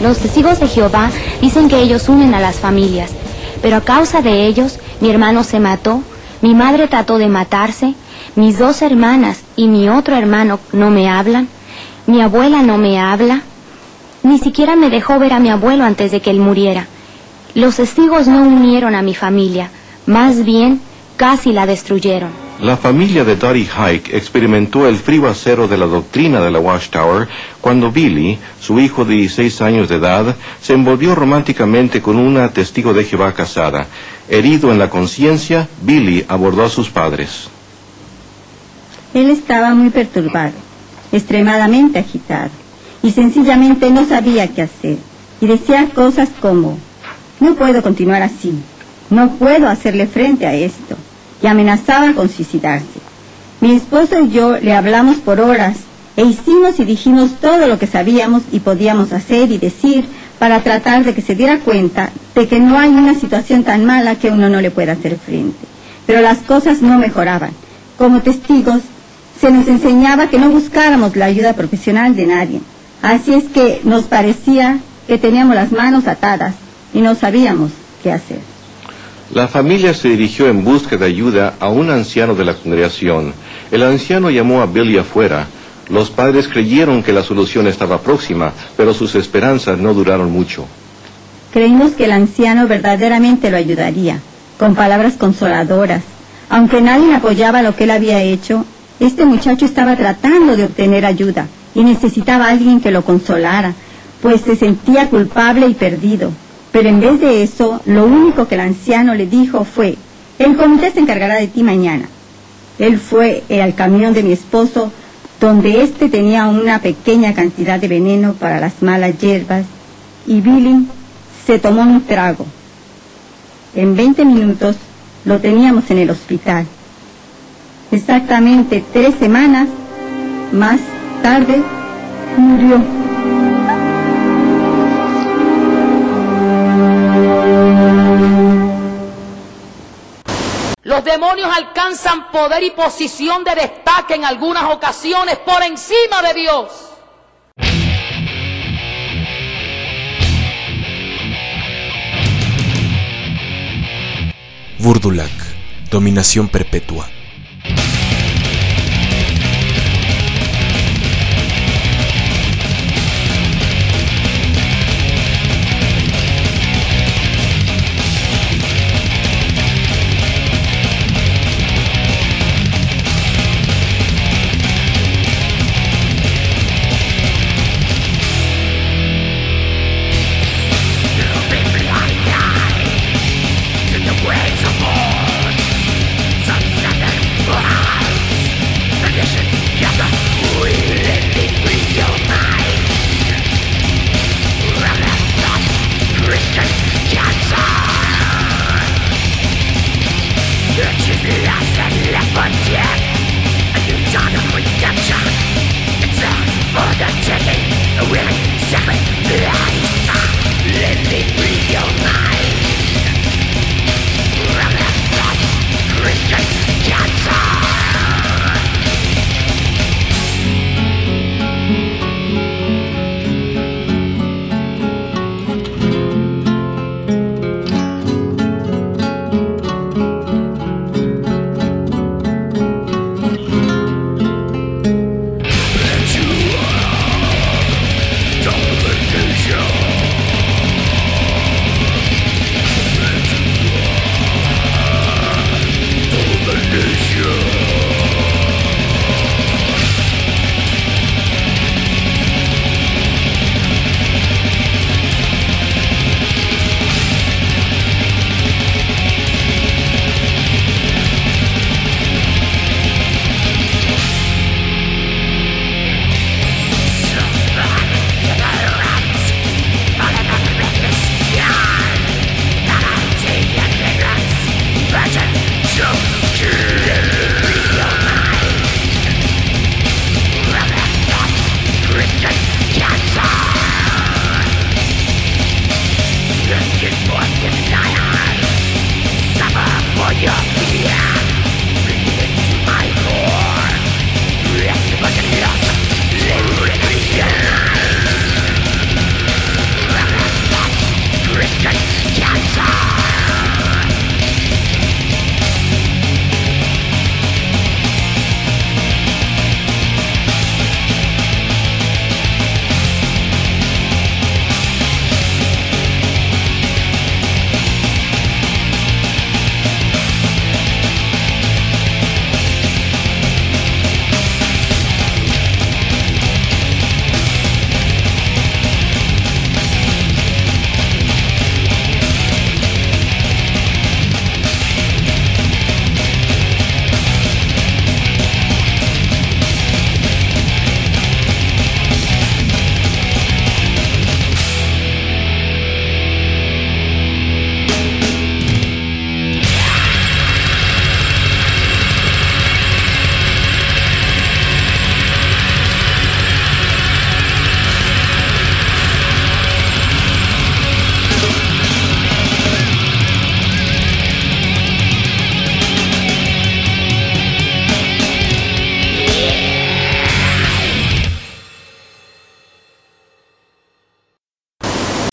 Los testigos de Jehová dicen que ellos unen a las familias, pero a causa de ellos, mi hermano se mató, mi madre trató de matarse, mis dos hermanas y mi otro hermano no me hablan, mi abuela no me habla, ni siquiera me dejó ver a mi abuelo antes de que él muriera. Los testigos no unieron a mi familia, más bien casi la destruyeron. La familia de Dottie Hike experimentó el frío acero de la doctrina de la Watchtower cuando Billy, su hijo de dieciséis años de edad, se envolvió románticamente con una testigo de Jehová casada. Herido en la conciencia, Billy abordó a sus padres. Él estaba muy perturbado, extremadamente agitado, y sencillamente no sabía qué hacer. Y decía cosas como, no puedo continuar así, no puedo hacerle frente a esto. Y amenazaba con suicidarse. Mi esposo y yo le hablamos por horas e hicimos y dijimos todo lo que sabíamos y podíamos hacer y decir para tratar de que se diera cuenta de que no hay una situación tan mala que uno no le pueda hacer frente. Pero las cosas no mejoraban. Como testigos, se nos enseñaba que no buscáramos la ayuda profesional de nadie. Así es que nos parecía que teníamos las manos atadas y no sabíamos qué hacer. La familia se dirigió en busca de ayuda a un anciano de la congregación. El anciano llamó a Billy afuera. Los padres creyeron que la solución estaba próxima, pero sus esperanzas no duraron mucho. Creímos que el anciano verdaderamente lo ayudaría, con palabras consoladoras. Aunque nadie apoyaba lo que él había hecho, este muchacho estaba tratando de obtener ayuda y necesitaba a alguien que lo consolara, pues se sentía culpable y perdido. Pero en vez de eso, lo único que el anciano le dijo fue, el comité se encargará de ti mañana. Él fue al camión de mi esposo, donde éste tenía una pequeña cantidad de veneno para las malas hierbas, y Billy se tomó un trago. En veinte minutos lo teníamos en el hospital. Exactamente tres semanas más tarde murió. Los demonios alcanzan poder y posición de destaque en algunas ocasiones por encima de Dios. Burdulac, dominación perpetua.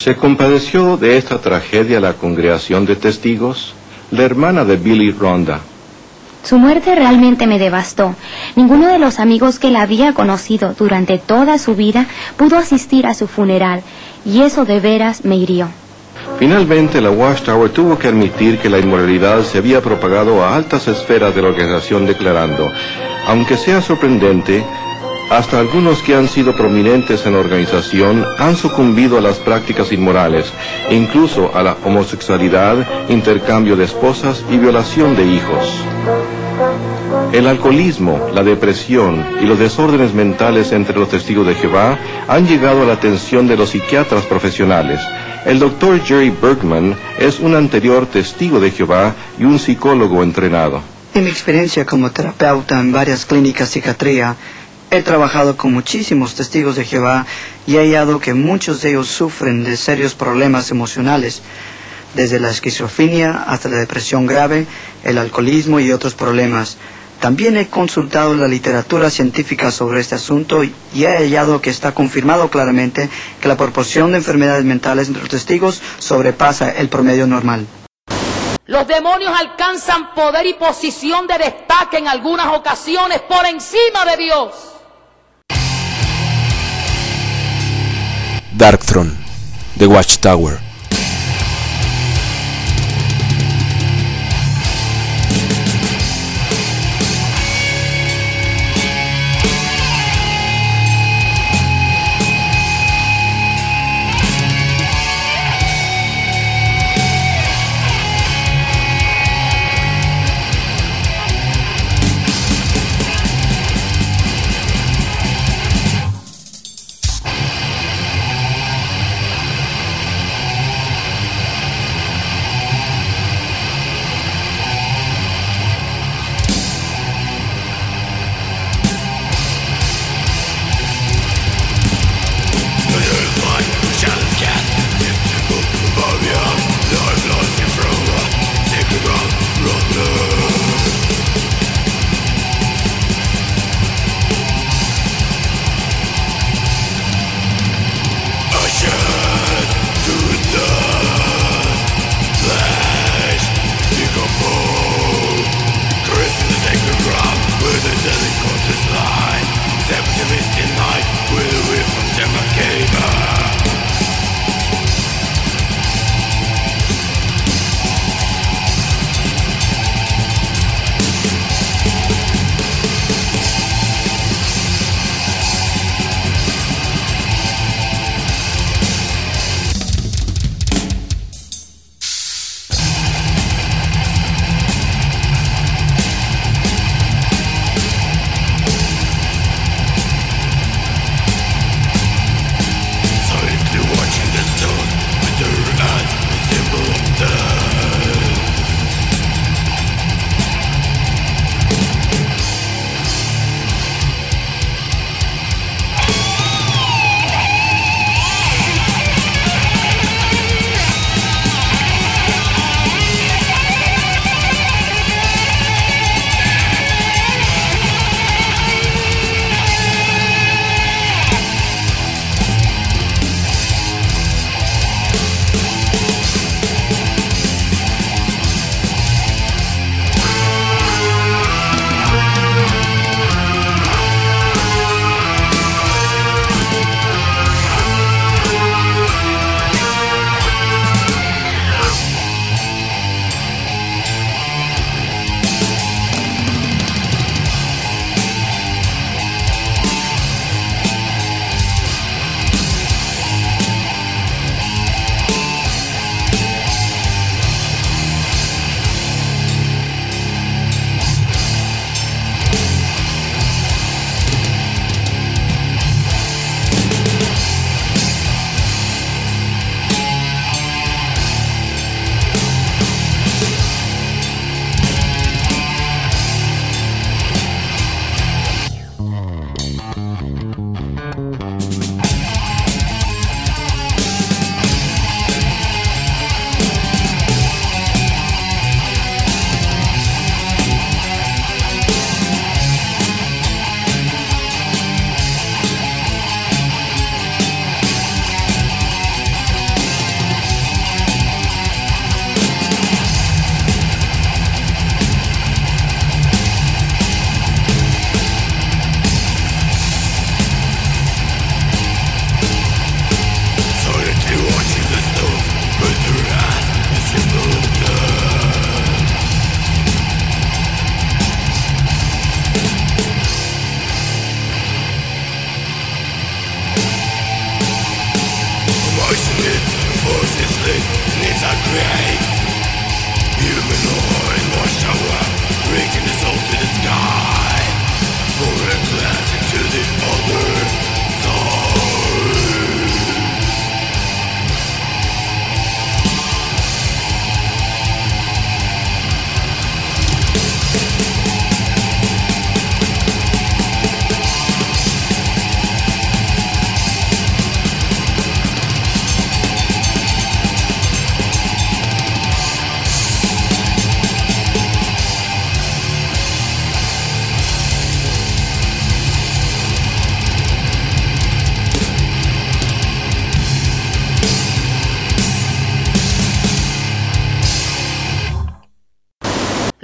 ¿Se compadeció de esta tragedia la congregación de testigos? La hermana de Billy, Rhonda. Su muerte realmente me devastó. Ninguno de los amigos que la había conocido durante toda su vida pudo asistir a su funeral, y eso de veras me hirió. Finalmente, la Watchtower tuvo que admitir que la inmoralidad se había propagado a altas esferas de la organización, declarando: aunque sea sorprendente, hasta algunos que han sido prominentes en la organización han sucumbido a las prácticas inmorales, incluso a la homosexualidad, intercambio de esposas y violación de hijos. El alcoholismo, la depresión y los desórdenes mentales entre los testigos de Jehová han llegado a la atención de los psiquiatras profesionales. El doctor Jerry Bergman es un anterior testigo de Jehová y un psicólogo entrenado. En mi experiencia como terapeuta en varias clínicas de psiquiatría, he trabajado con muchísimos testigos de Jehová y he hallado que muchos de ellos sufren de serios problemas emocionales, desde la esquizofrenia hasta la depresión grave, el alcoholismo y otros problemas. También he consultado la literatura científica sobre este asunto y he hallado que está confirmado claramente que la proporción de enfermedades mentales entre los testigos sobrepasa el promedio normal. Los demonios alcanzan poder y posición de destaque en algunas ocasiones por encima de Dios. Darkthrone, The Watchtower.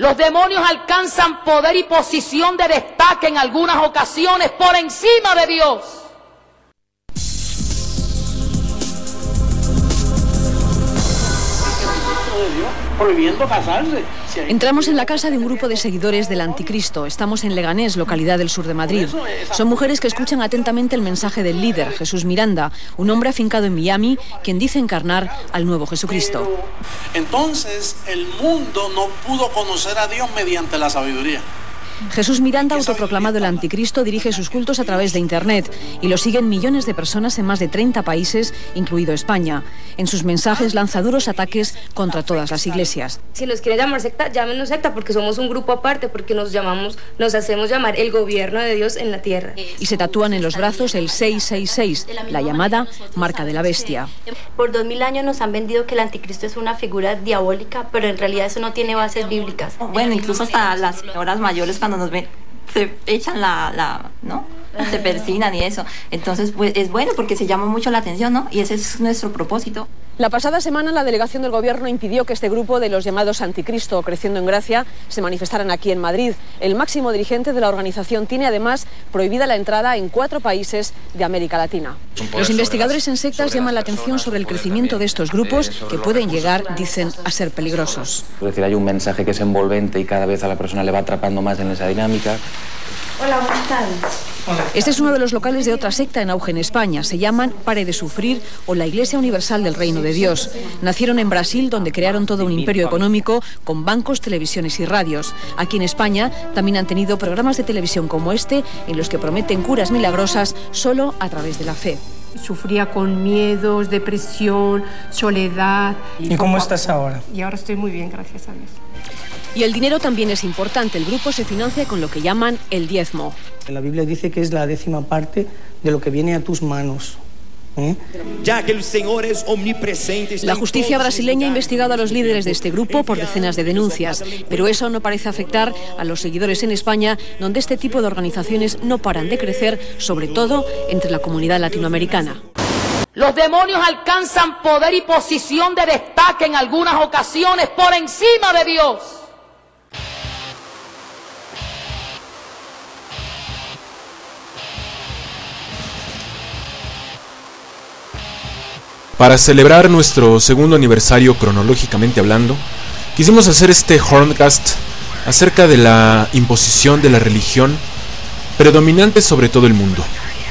Los demonios alcanzan poder y posición de destaque en algunas ocasiones por encima de Dios. Prohibiendo casarse. Entramos en la casa de un grupo de seguidores del Anticristo. Estamos en Leganés, localidad del sur de Madrid. Son mujeres que escuchan atentamente el mensaje del líder, Jesús Miranda, un hombre afincado en Miami, quien dice encarnar al nuevo Jesucristo. Entonces, el mundo no pudo conocer a Dios mediante la sabiduría. Jesús Miranda, autoproclamado el Anticristo, dirige sus cultos a través de Internet y lo siguen millones de personas en más de treinta países, incluido España. En sus mensajes lanza duros ataques contra todas las iglesias. Si nos quieren llamar secta, llámenos secta, porque somos un grupo aparte, porque nos llamamos, nos hacemos llamar el gobierno de Dios en la tierra. Y se tatúan en los brazos el seis seis seis, la llamada marca de la bestia. Por dos mil años nos han vendido que el Anticristo es una figura diabólica, pero en realidad eso no tiene bases bíblicas. Bueno, incluso hasta las señoras mayores cuando nos ven se echan la, la ¿no? Se persinan y eso. Entonces, pues es bueno porque se llama mucho la atención, ¿no? Y ese es nuestro propósito. La pasada semana la delegación del gobierno impidió que este grupo de los llamados Anticristo, Creciendo en Gracia, se manifestaran aquí en Madrid. El máximo dirigente de la organización tiene además prohibida la entrada en cuatro países de América Latina. Los investigadores en sectas llaman la atención sobre el crecimiento de estos grupos que pueden llegar, dicen, a ser peligrosos. Es decir, hay un mensaje que es envolvente y cada vez a la persona le va atrapando más en esa dinámica. Hola, buenas tardes. Este es uno de los locales de otra secta en auge en España. Se llaman Pare de Sufrir o la Iglesia Universal del Reino de Dios. Nacieron en Brasil, donde crearon todo un imperio económico con bancos, televisiones y radios. Aquí en España también han tenido programas de televisión como este, en los que prometen curas milagrosas solo a través de la fe. Sufría con miedos, depresión, soledad. ¿Y cómo estás ahora? Y ahora estoy muy bien, gracias a Dios. Y el dinero también es importante. El grupo se financia con lo que llaman el diezmo. La Biblia dice que es la décima parte de lo que viene a tus manos. ¿Eh? Ya que el Señor es omnipresente. La justicia brasileña ha investigado a los líderes de este grupo por decenas de denuncias, pero eso no parece afectar a los seguidores en España, donde este tipo de organizaciones no paran de crecer, sobre todo entre la comunidad latinoamericana. Los demonios alcanzan poder y posición de destaque en algunas ocasiones por encima de Dios. Para celebrar nuestro segundo aniversario cronológicamente hablando, quisimos hacer este Horncast acerca de la imposición de la religión predominante sobre todo el mundo.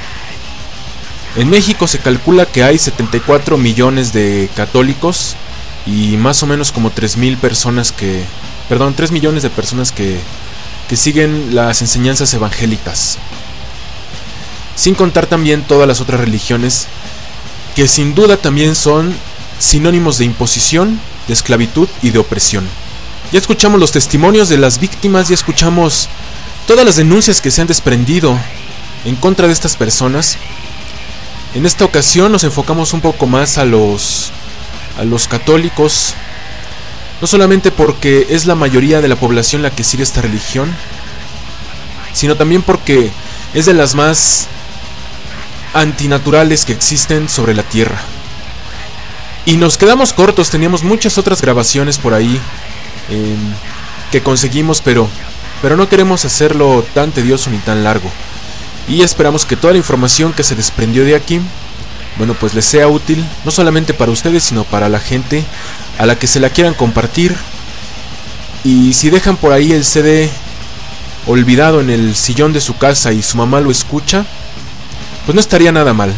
En México se calcula que hay setenta y cuatro millones de católicos y más o menos como tres mil personas que, perdón, tres millones de personas que, que siguen las enseñanzas evangélicas. Sin contar también todas las otras religiones que sin duda también son sinónimos de imposición, de esclavitud y de opresión. Ya escuchamos los testimonios de las víctimas, ya escuchamos todas las denuncias que se han desprendido en contra de estas personas. En esta ocasión nos enfocamos un poco más a los, a los católicos, no solamente porque es la mayoría de la población la que sigue esta religión, sino también porque es de las más antinaturales que existen sobre la tierra. Y nos quedamos cortos, teníamos muchas otras grabaciones por ahí eh, que conseguimos, pero, pero no queremos hacerlo tan tedioso ni tan largo. Y esperamos que toda la información que se desprendió de aquí, bueno, pues les sea útil, no solamente para ustedes, sino para la gente a la que se la quieran compartir. Y si dejan por ahí el C D olvidado en el sillón de su casa y su mamá lo escucha, pues no estaría nada mal.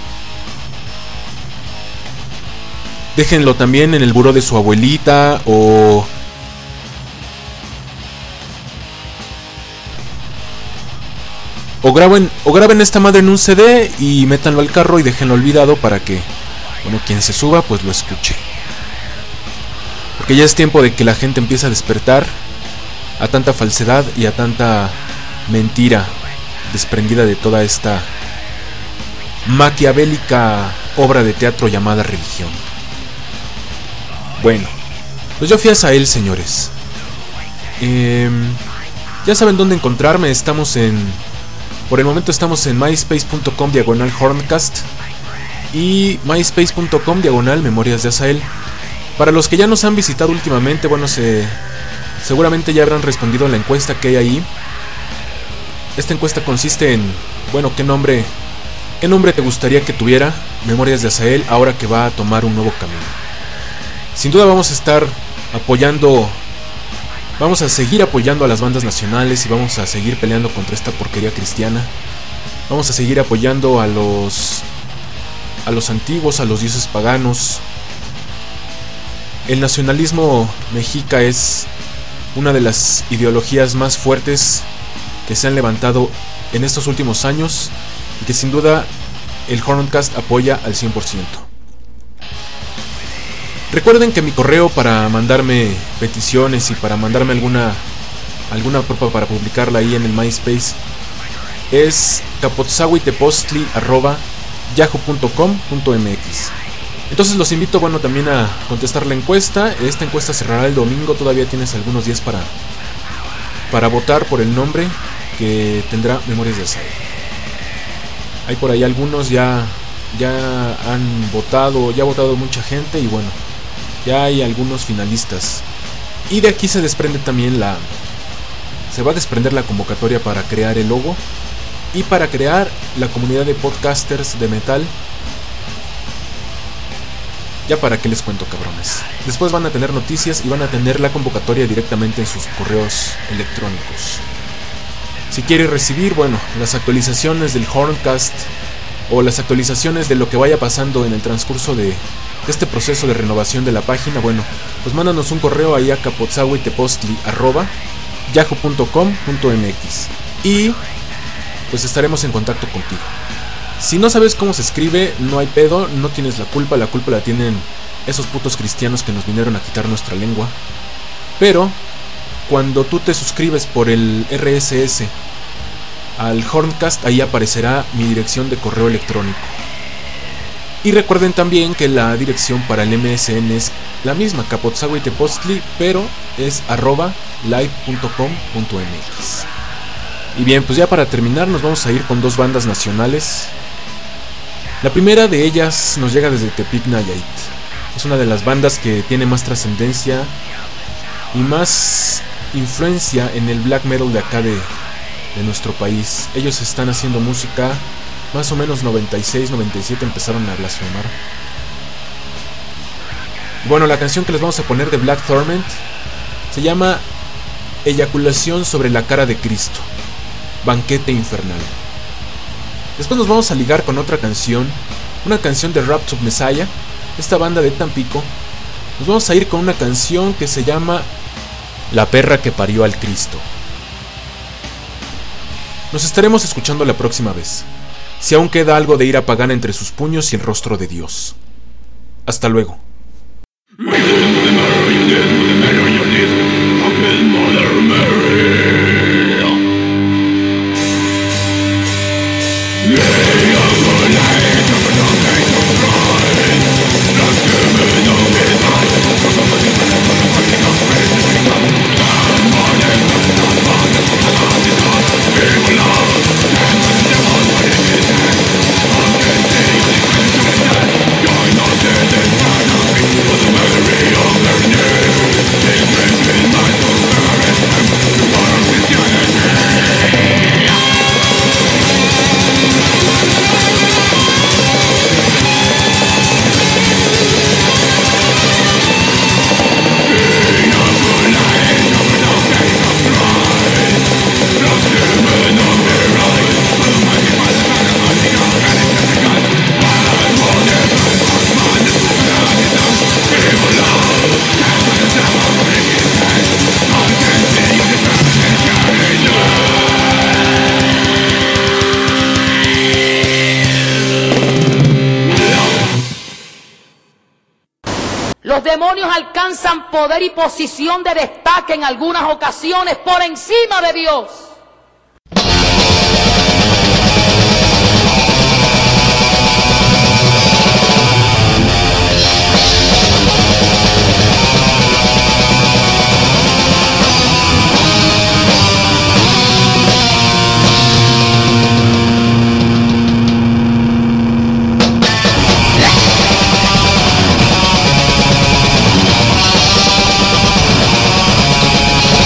Déjenlo también en el buró de su abuelita o... O graben, o graben esta madre en un C D y métanlo al carro y déjenlo olvidado para que, bueno, quien se suba pues lo escuche. Porque ya es tiempo de que la gente empiece a despertar a tanta falsedad y a tanta mentira desprendida de toda esta maquiavélica obra de teatro llamada religión. Bueno, pues yo fui a Sahel, señores. Eh, ya saben dónde encontrarme. Estamos en... Por el momento estamos en myspace.com diagonal Horncast y myspace.com diagonal Memorias de Asael. Para los que ya nos han visitado últimamente, bueno, se, seguramente ya habrán respondido a la encuesta que hay ahí. Esta encuesta consiste en, bueno, ¿qué nombre, qué nombre te gustaría que tuviera Memorias de Asael ahora que va a tomar un nuevo camino? Sin duda vamos a estar apoyando, vamos a seguir apoyando a las bandas nacionales y vamos a seguir peleando contra esta porquería cristiana. Vamos a seguir apoyando a los, a los antiguos, a los dioses paganos. El nacionalismo mexica es una de las ideologías más fuertes que se han levantado en estos últimos años y que sin duda el Horncast apoya al cien por ciento. Recuerden que mi correo para mandarme peticiones y para mandarme alguna alguna propuesta para publicarla ahí en el MySpace es capotzahuitepostli arroba yahoo punto com punto mx. Entonces los invito, bueno, también a contestar la encuesta. Esta encuesta cerrará el domingo, todavía tienes algunos días para para votar por el nombre que tendrá Memorias de Asael. Hay por ahí algunos ya ya han votado, ya ha votado mucha gente y bueno, ya hay algunos finalistas. Y de aquí se desprende también la se va a desprender la convocatoria para crear el logo y para crear la comunidad de podcasters de metal. Ya para qué les cuento, cabrones. Después van a tener noticias y van a tener la convocatoria directamente en sus correos electrónicos. Si quieres recibir, bueno, las actualizaciones del Horncast o las actualizaciones de lo que vaya pasando en el transcurso de este proceso de renovación de la página, bueno, pues mándanos un correo ahí a capotzahuitepostli arroba yahoo punto com punto mx y pues estaremos en contacto contigo. Si no sabes cómo se escribe, no hay pedo, no tienes la culpa, la culpa la tienen esos putos cristianos que nos vinieron a quitar nuestra lengua. Pero cuando tú te suscribes por el R S S al Horncast, ahí aparecerá mi dirección de correo electrónico. Y recuerden también que la dirección para el M S N es la misma, capotzahuitepostli, pero es arroba live punto com punto mx. Y bien, pues ya para terminar nos vamos a ir con dos bandas nacionales. La primera de ellas nos llega desde Tepic Nayarit. Es una de las bandas que tiene más trascendencia y más influencia en el black metal de acá de, de nuestro país. Ellos están haciendo música más o menos noventa y seis, noventa y siete empezaron a blasfemar. Bueno, la canción que les vamos a poner de Black Torment se llama Eyaculación sobre la cara de Cristo, Banquete Infernal. Después nos vamos a ligar con otra canción, una canción de Rapture Messiah, esta banda de Tampico. Nos vamos a ir con una canción que se llama La perra que parió al Cristo. Nos estaremos escuchando la próxima vez, si aún queda algo de ira pagana entre sus puños y el rostro de Dios. Hasta luego. Los demonios alcanzan poder y posición de destaque en algunas ocasiones por encima de Dios. Yeah.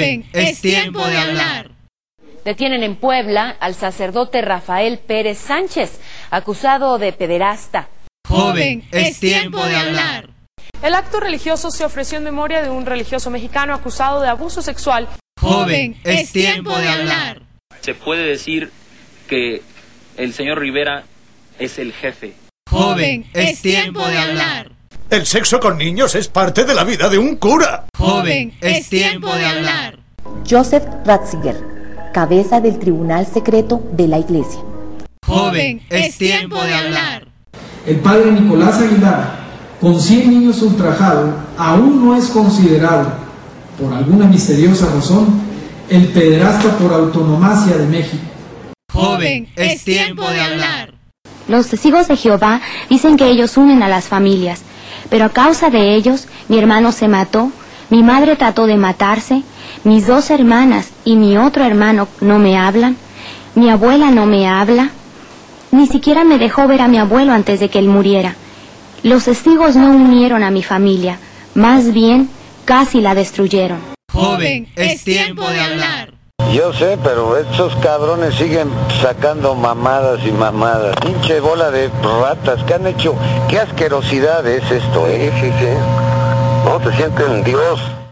Joven, es tiempo de hablar. Detienen en Puebla al sacerdote Rafael Pérez Sánchez, acusado de pederasta. Joven, es tiempo de hablar. El acto religioso se ofreció en memoria de un religioso mexicano acusado de abuso sexual. Joven, es tiempo de hablar. Se puede decir que el señor Rivera es el jefe. Joven, es tiempo de hablar. El sexo con niños es parte de la vida de un cura. Joven, es tiempo de hablar. Joseph Ratzinger, cabeza del Tribunal Secreto de la Iglesia. Joven, es tiempo de hablar. El padre Nicolás Aguilar, con cien niños ultrajados, aún no es considerado, por alguna misteriosa razón, el pederasta por autonomacia de México. Joven, es tiempo de hablar. Los testigos de Jehová dicen que ellos unen a las familias, pero a causa de ellos mi hermano se mató, mi madre trató de matarse, mis dos hermanas y mi otro hermano no me hablan, mi abuela no me habla, ni siquiera me dejó ver a mi abuelo antes de que él muriera. Los testigos no unieron a mi familia, más bien casi la destruyeron. Joven, es tiempo de hablar. Yo sé, pero estos cabrones siguen sacando mamadas y mamadas. Pinche bola de ratas, ¿qué han hecho? ¿Qué asquerosidad es esto, eh? Sí, sí. No, te sienten Dios.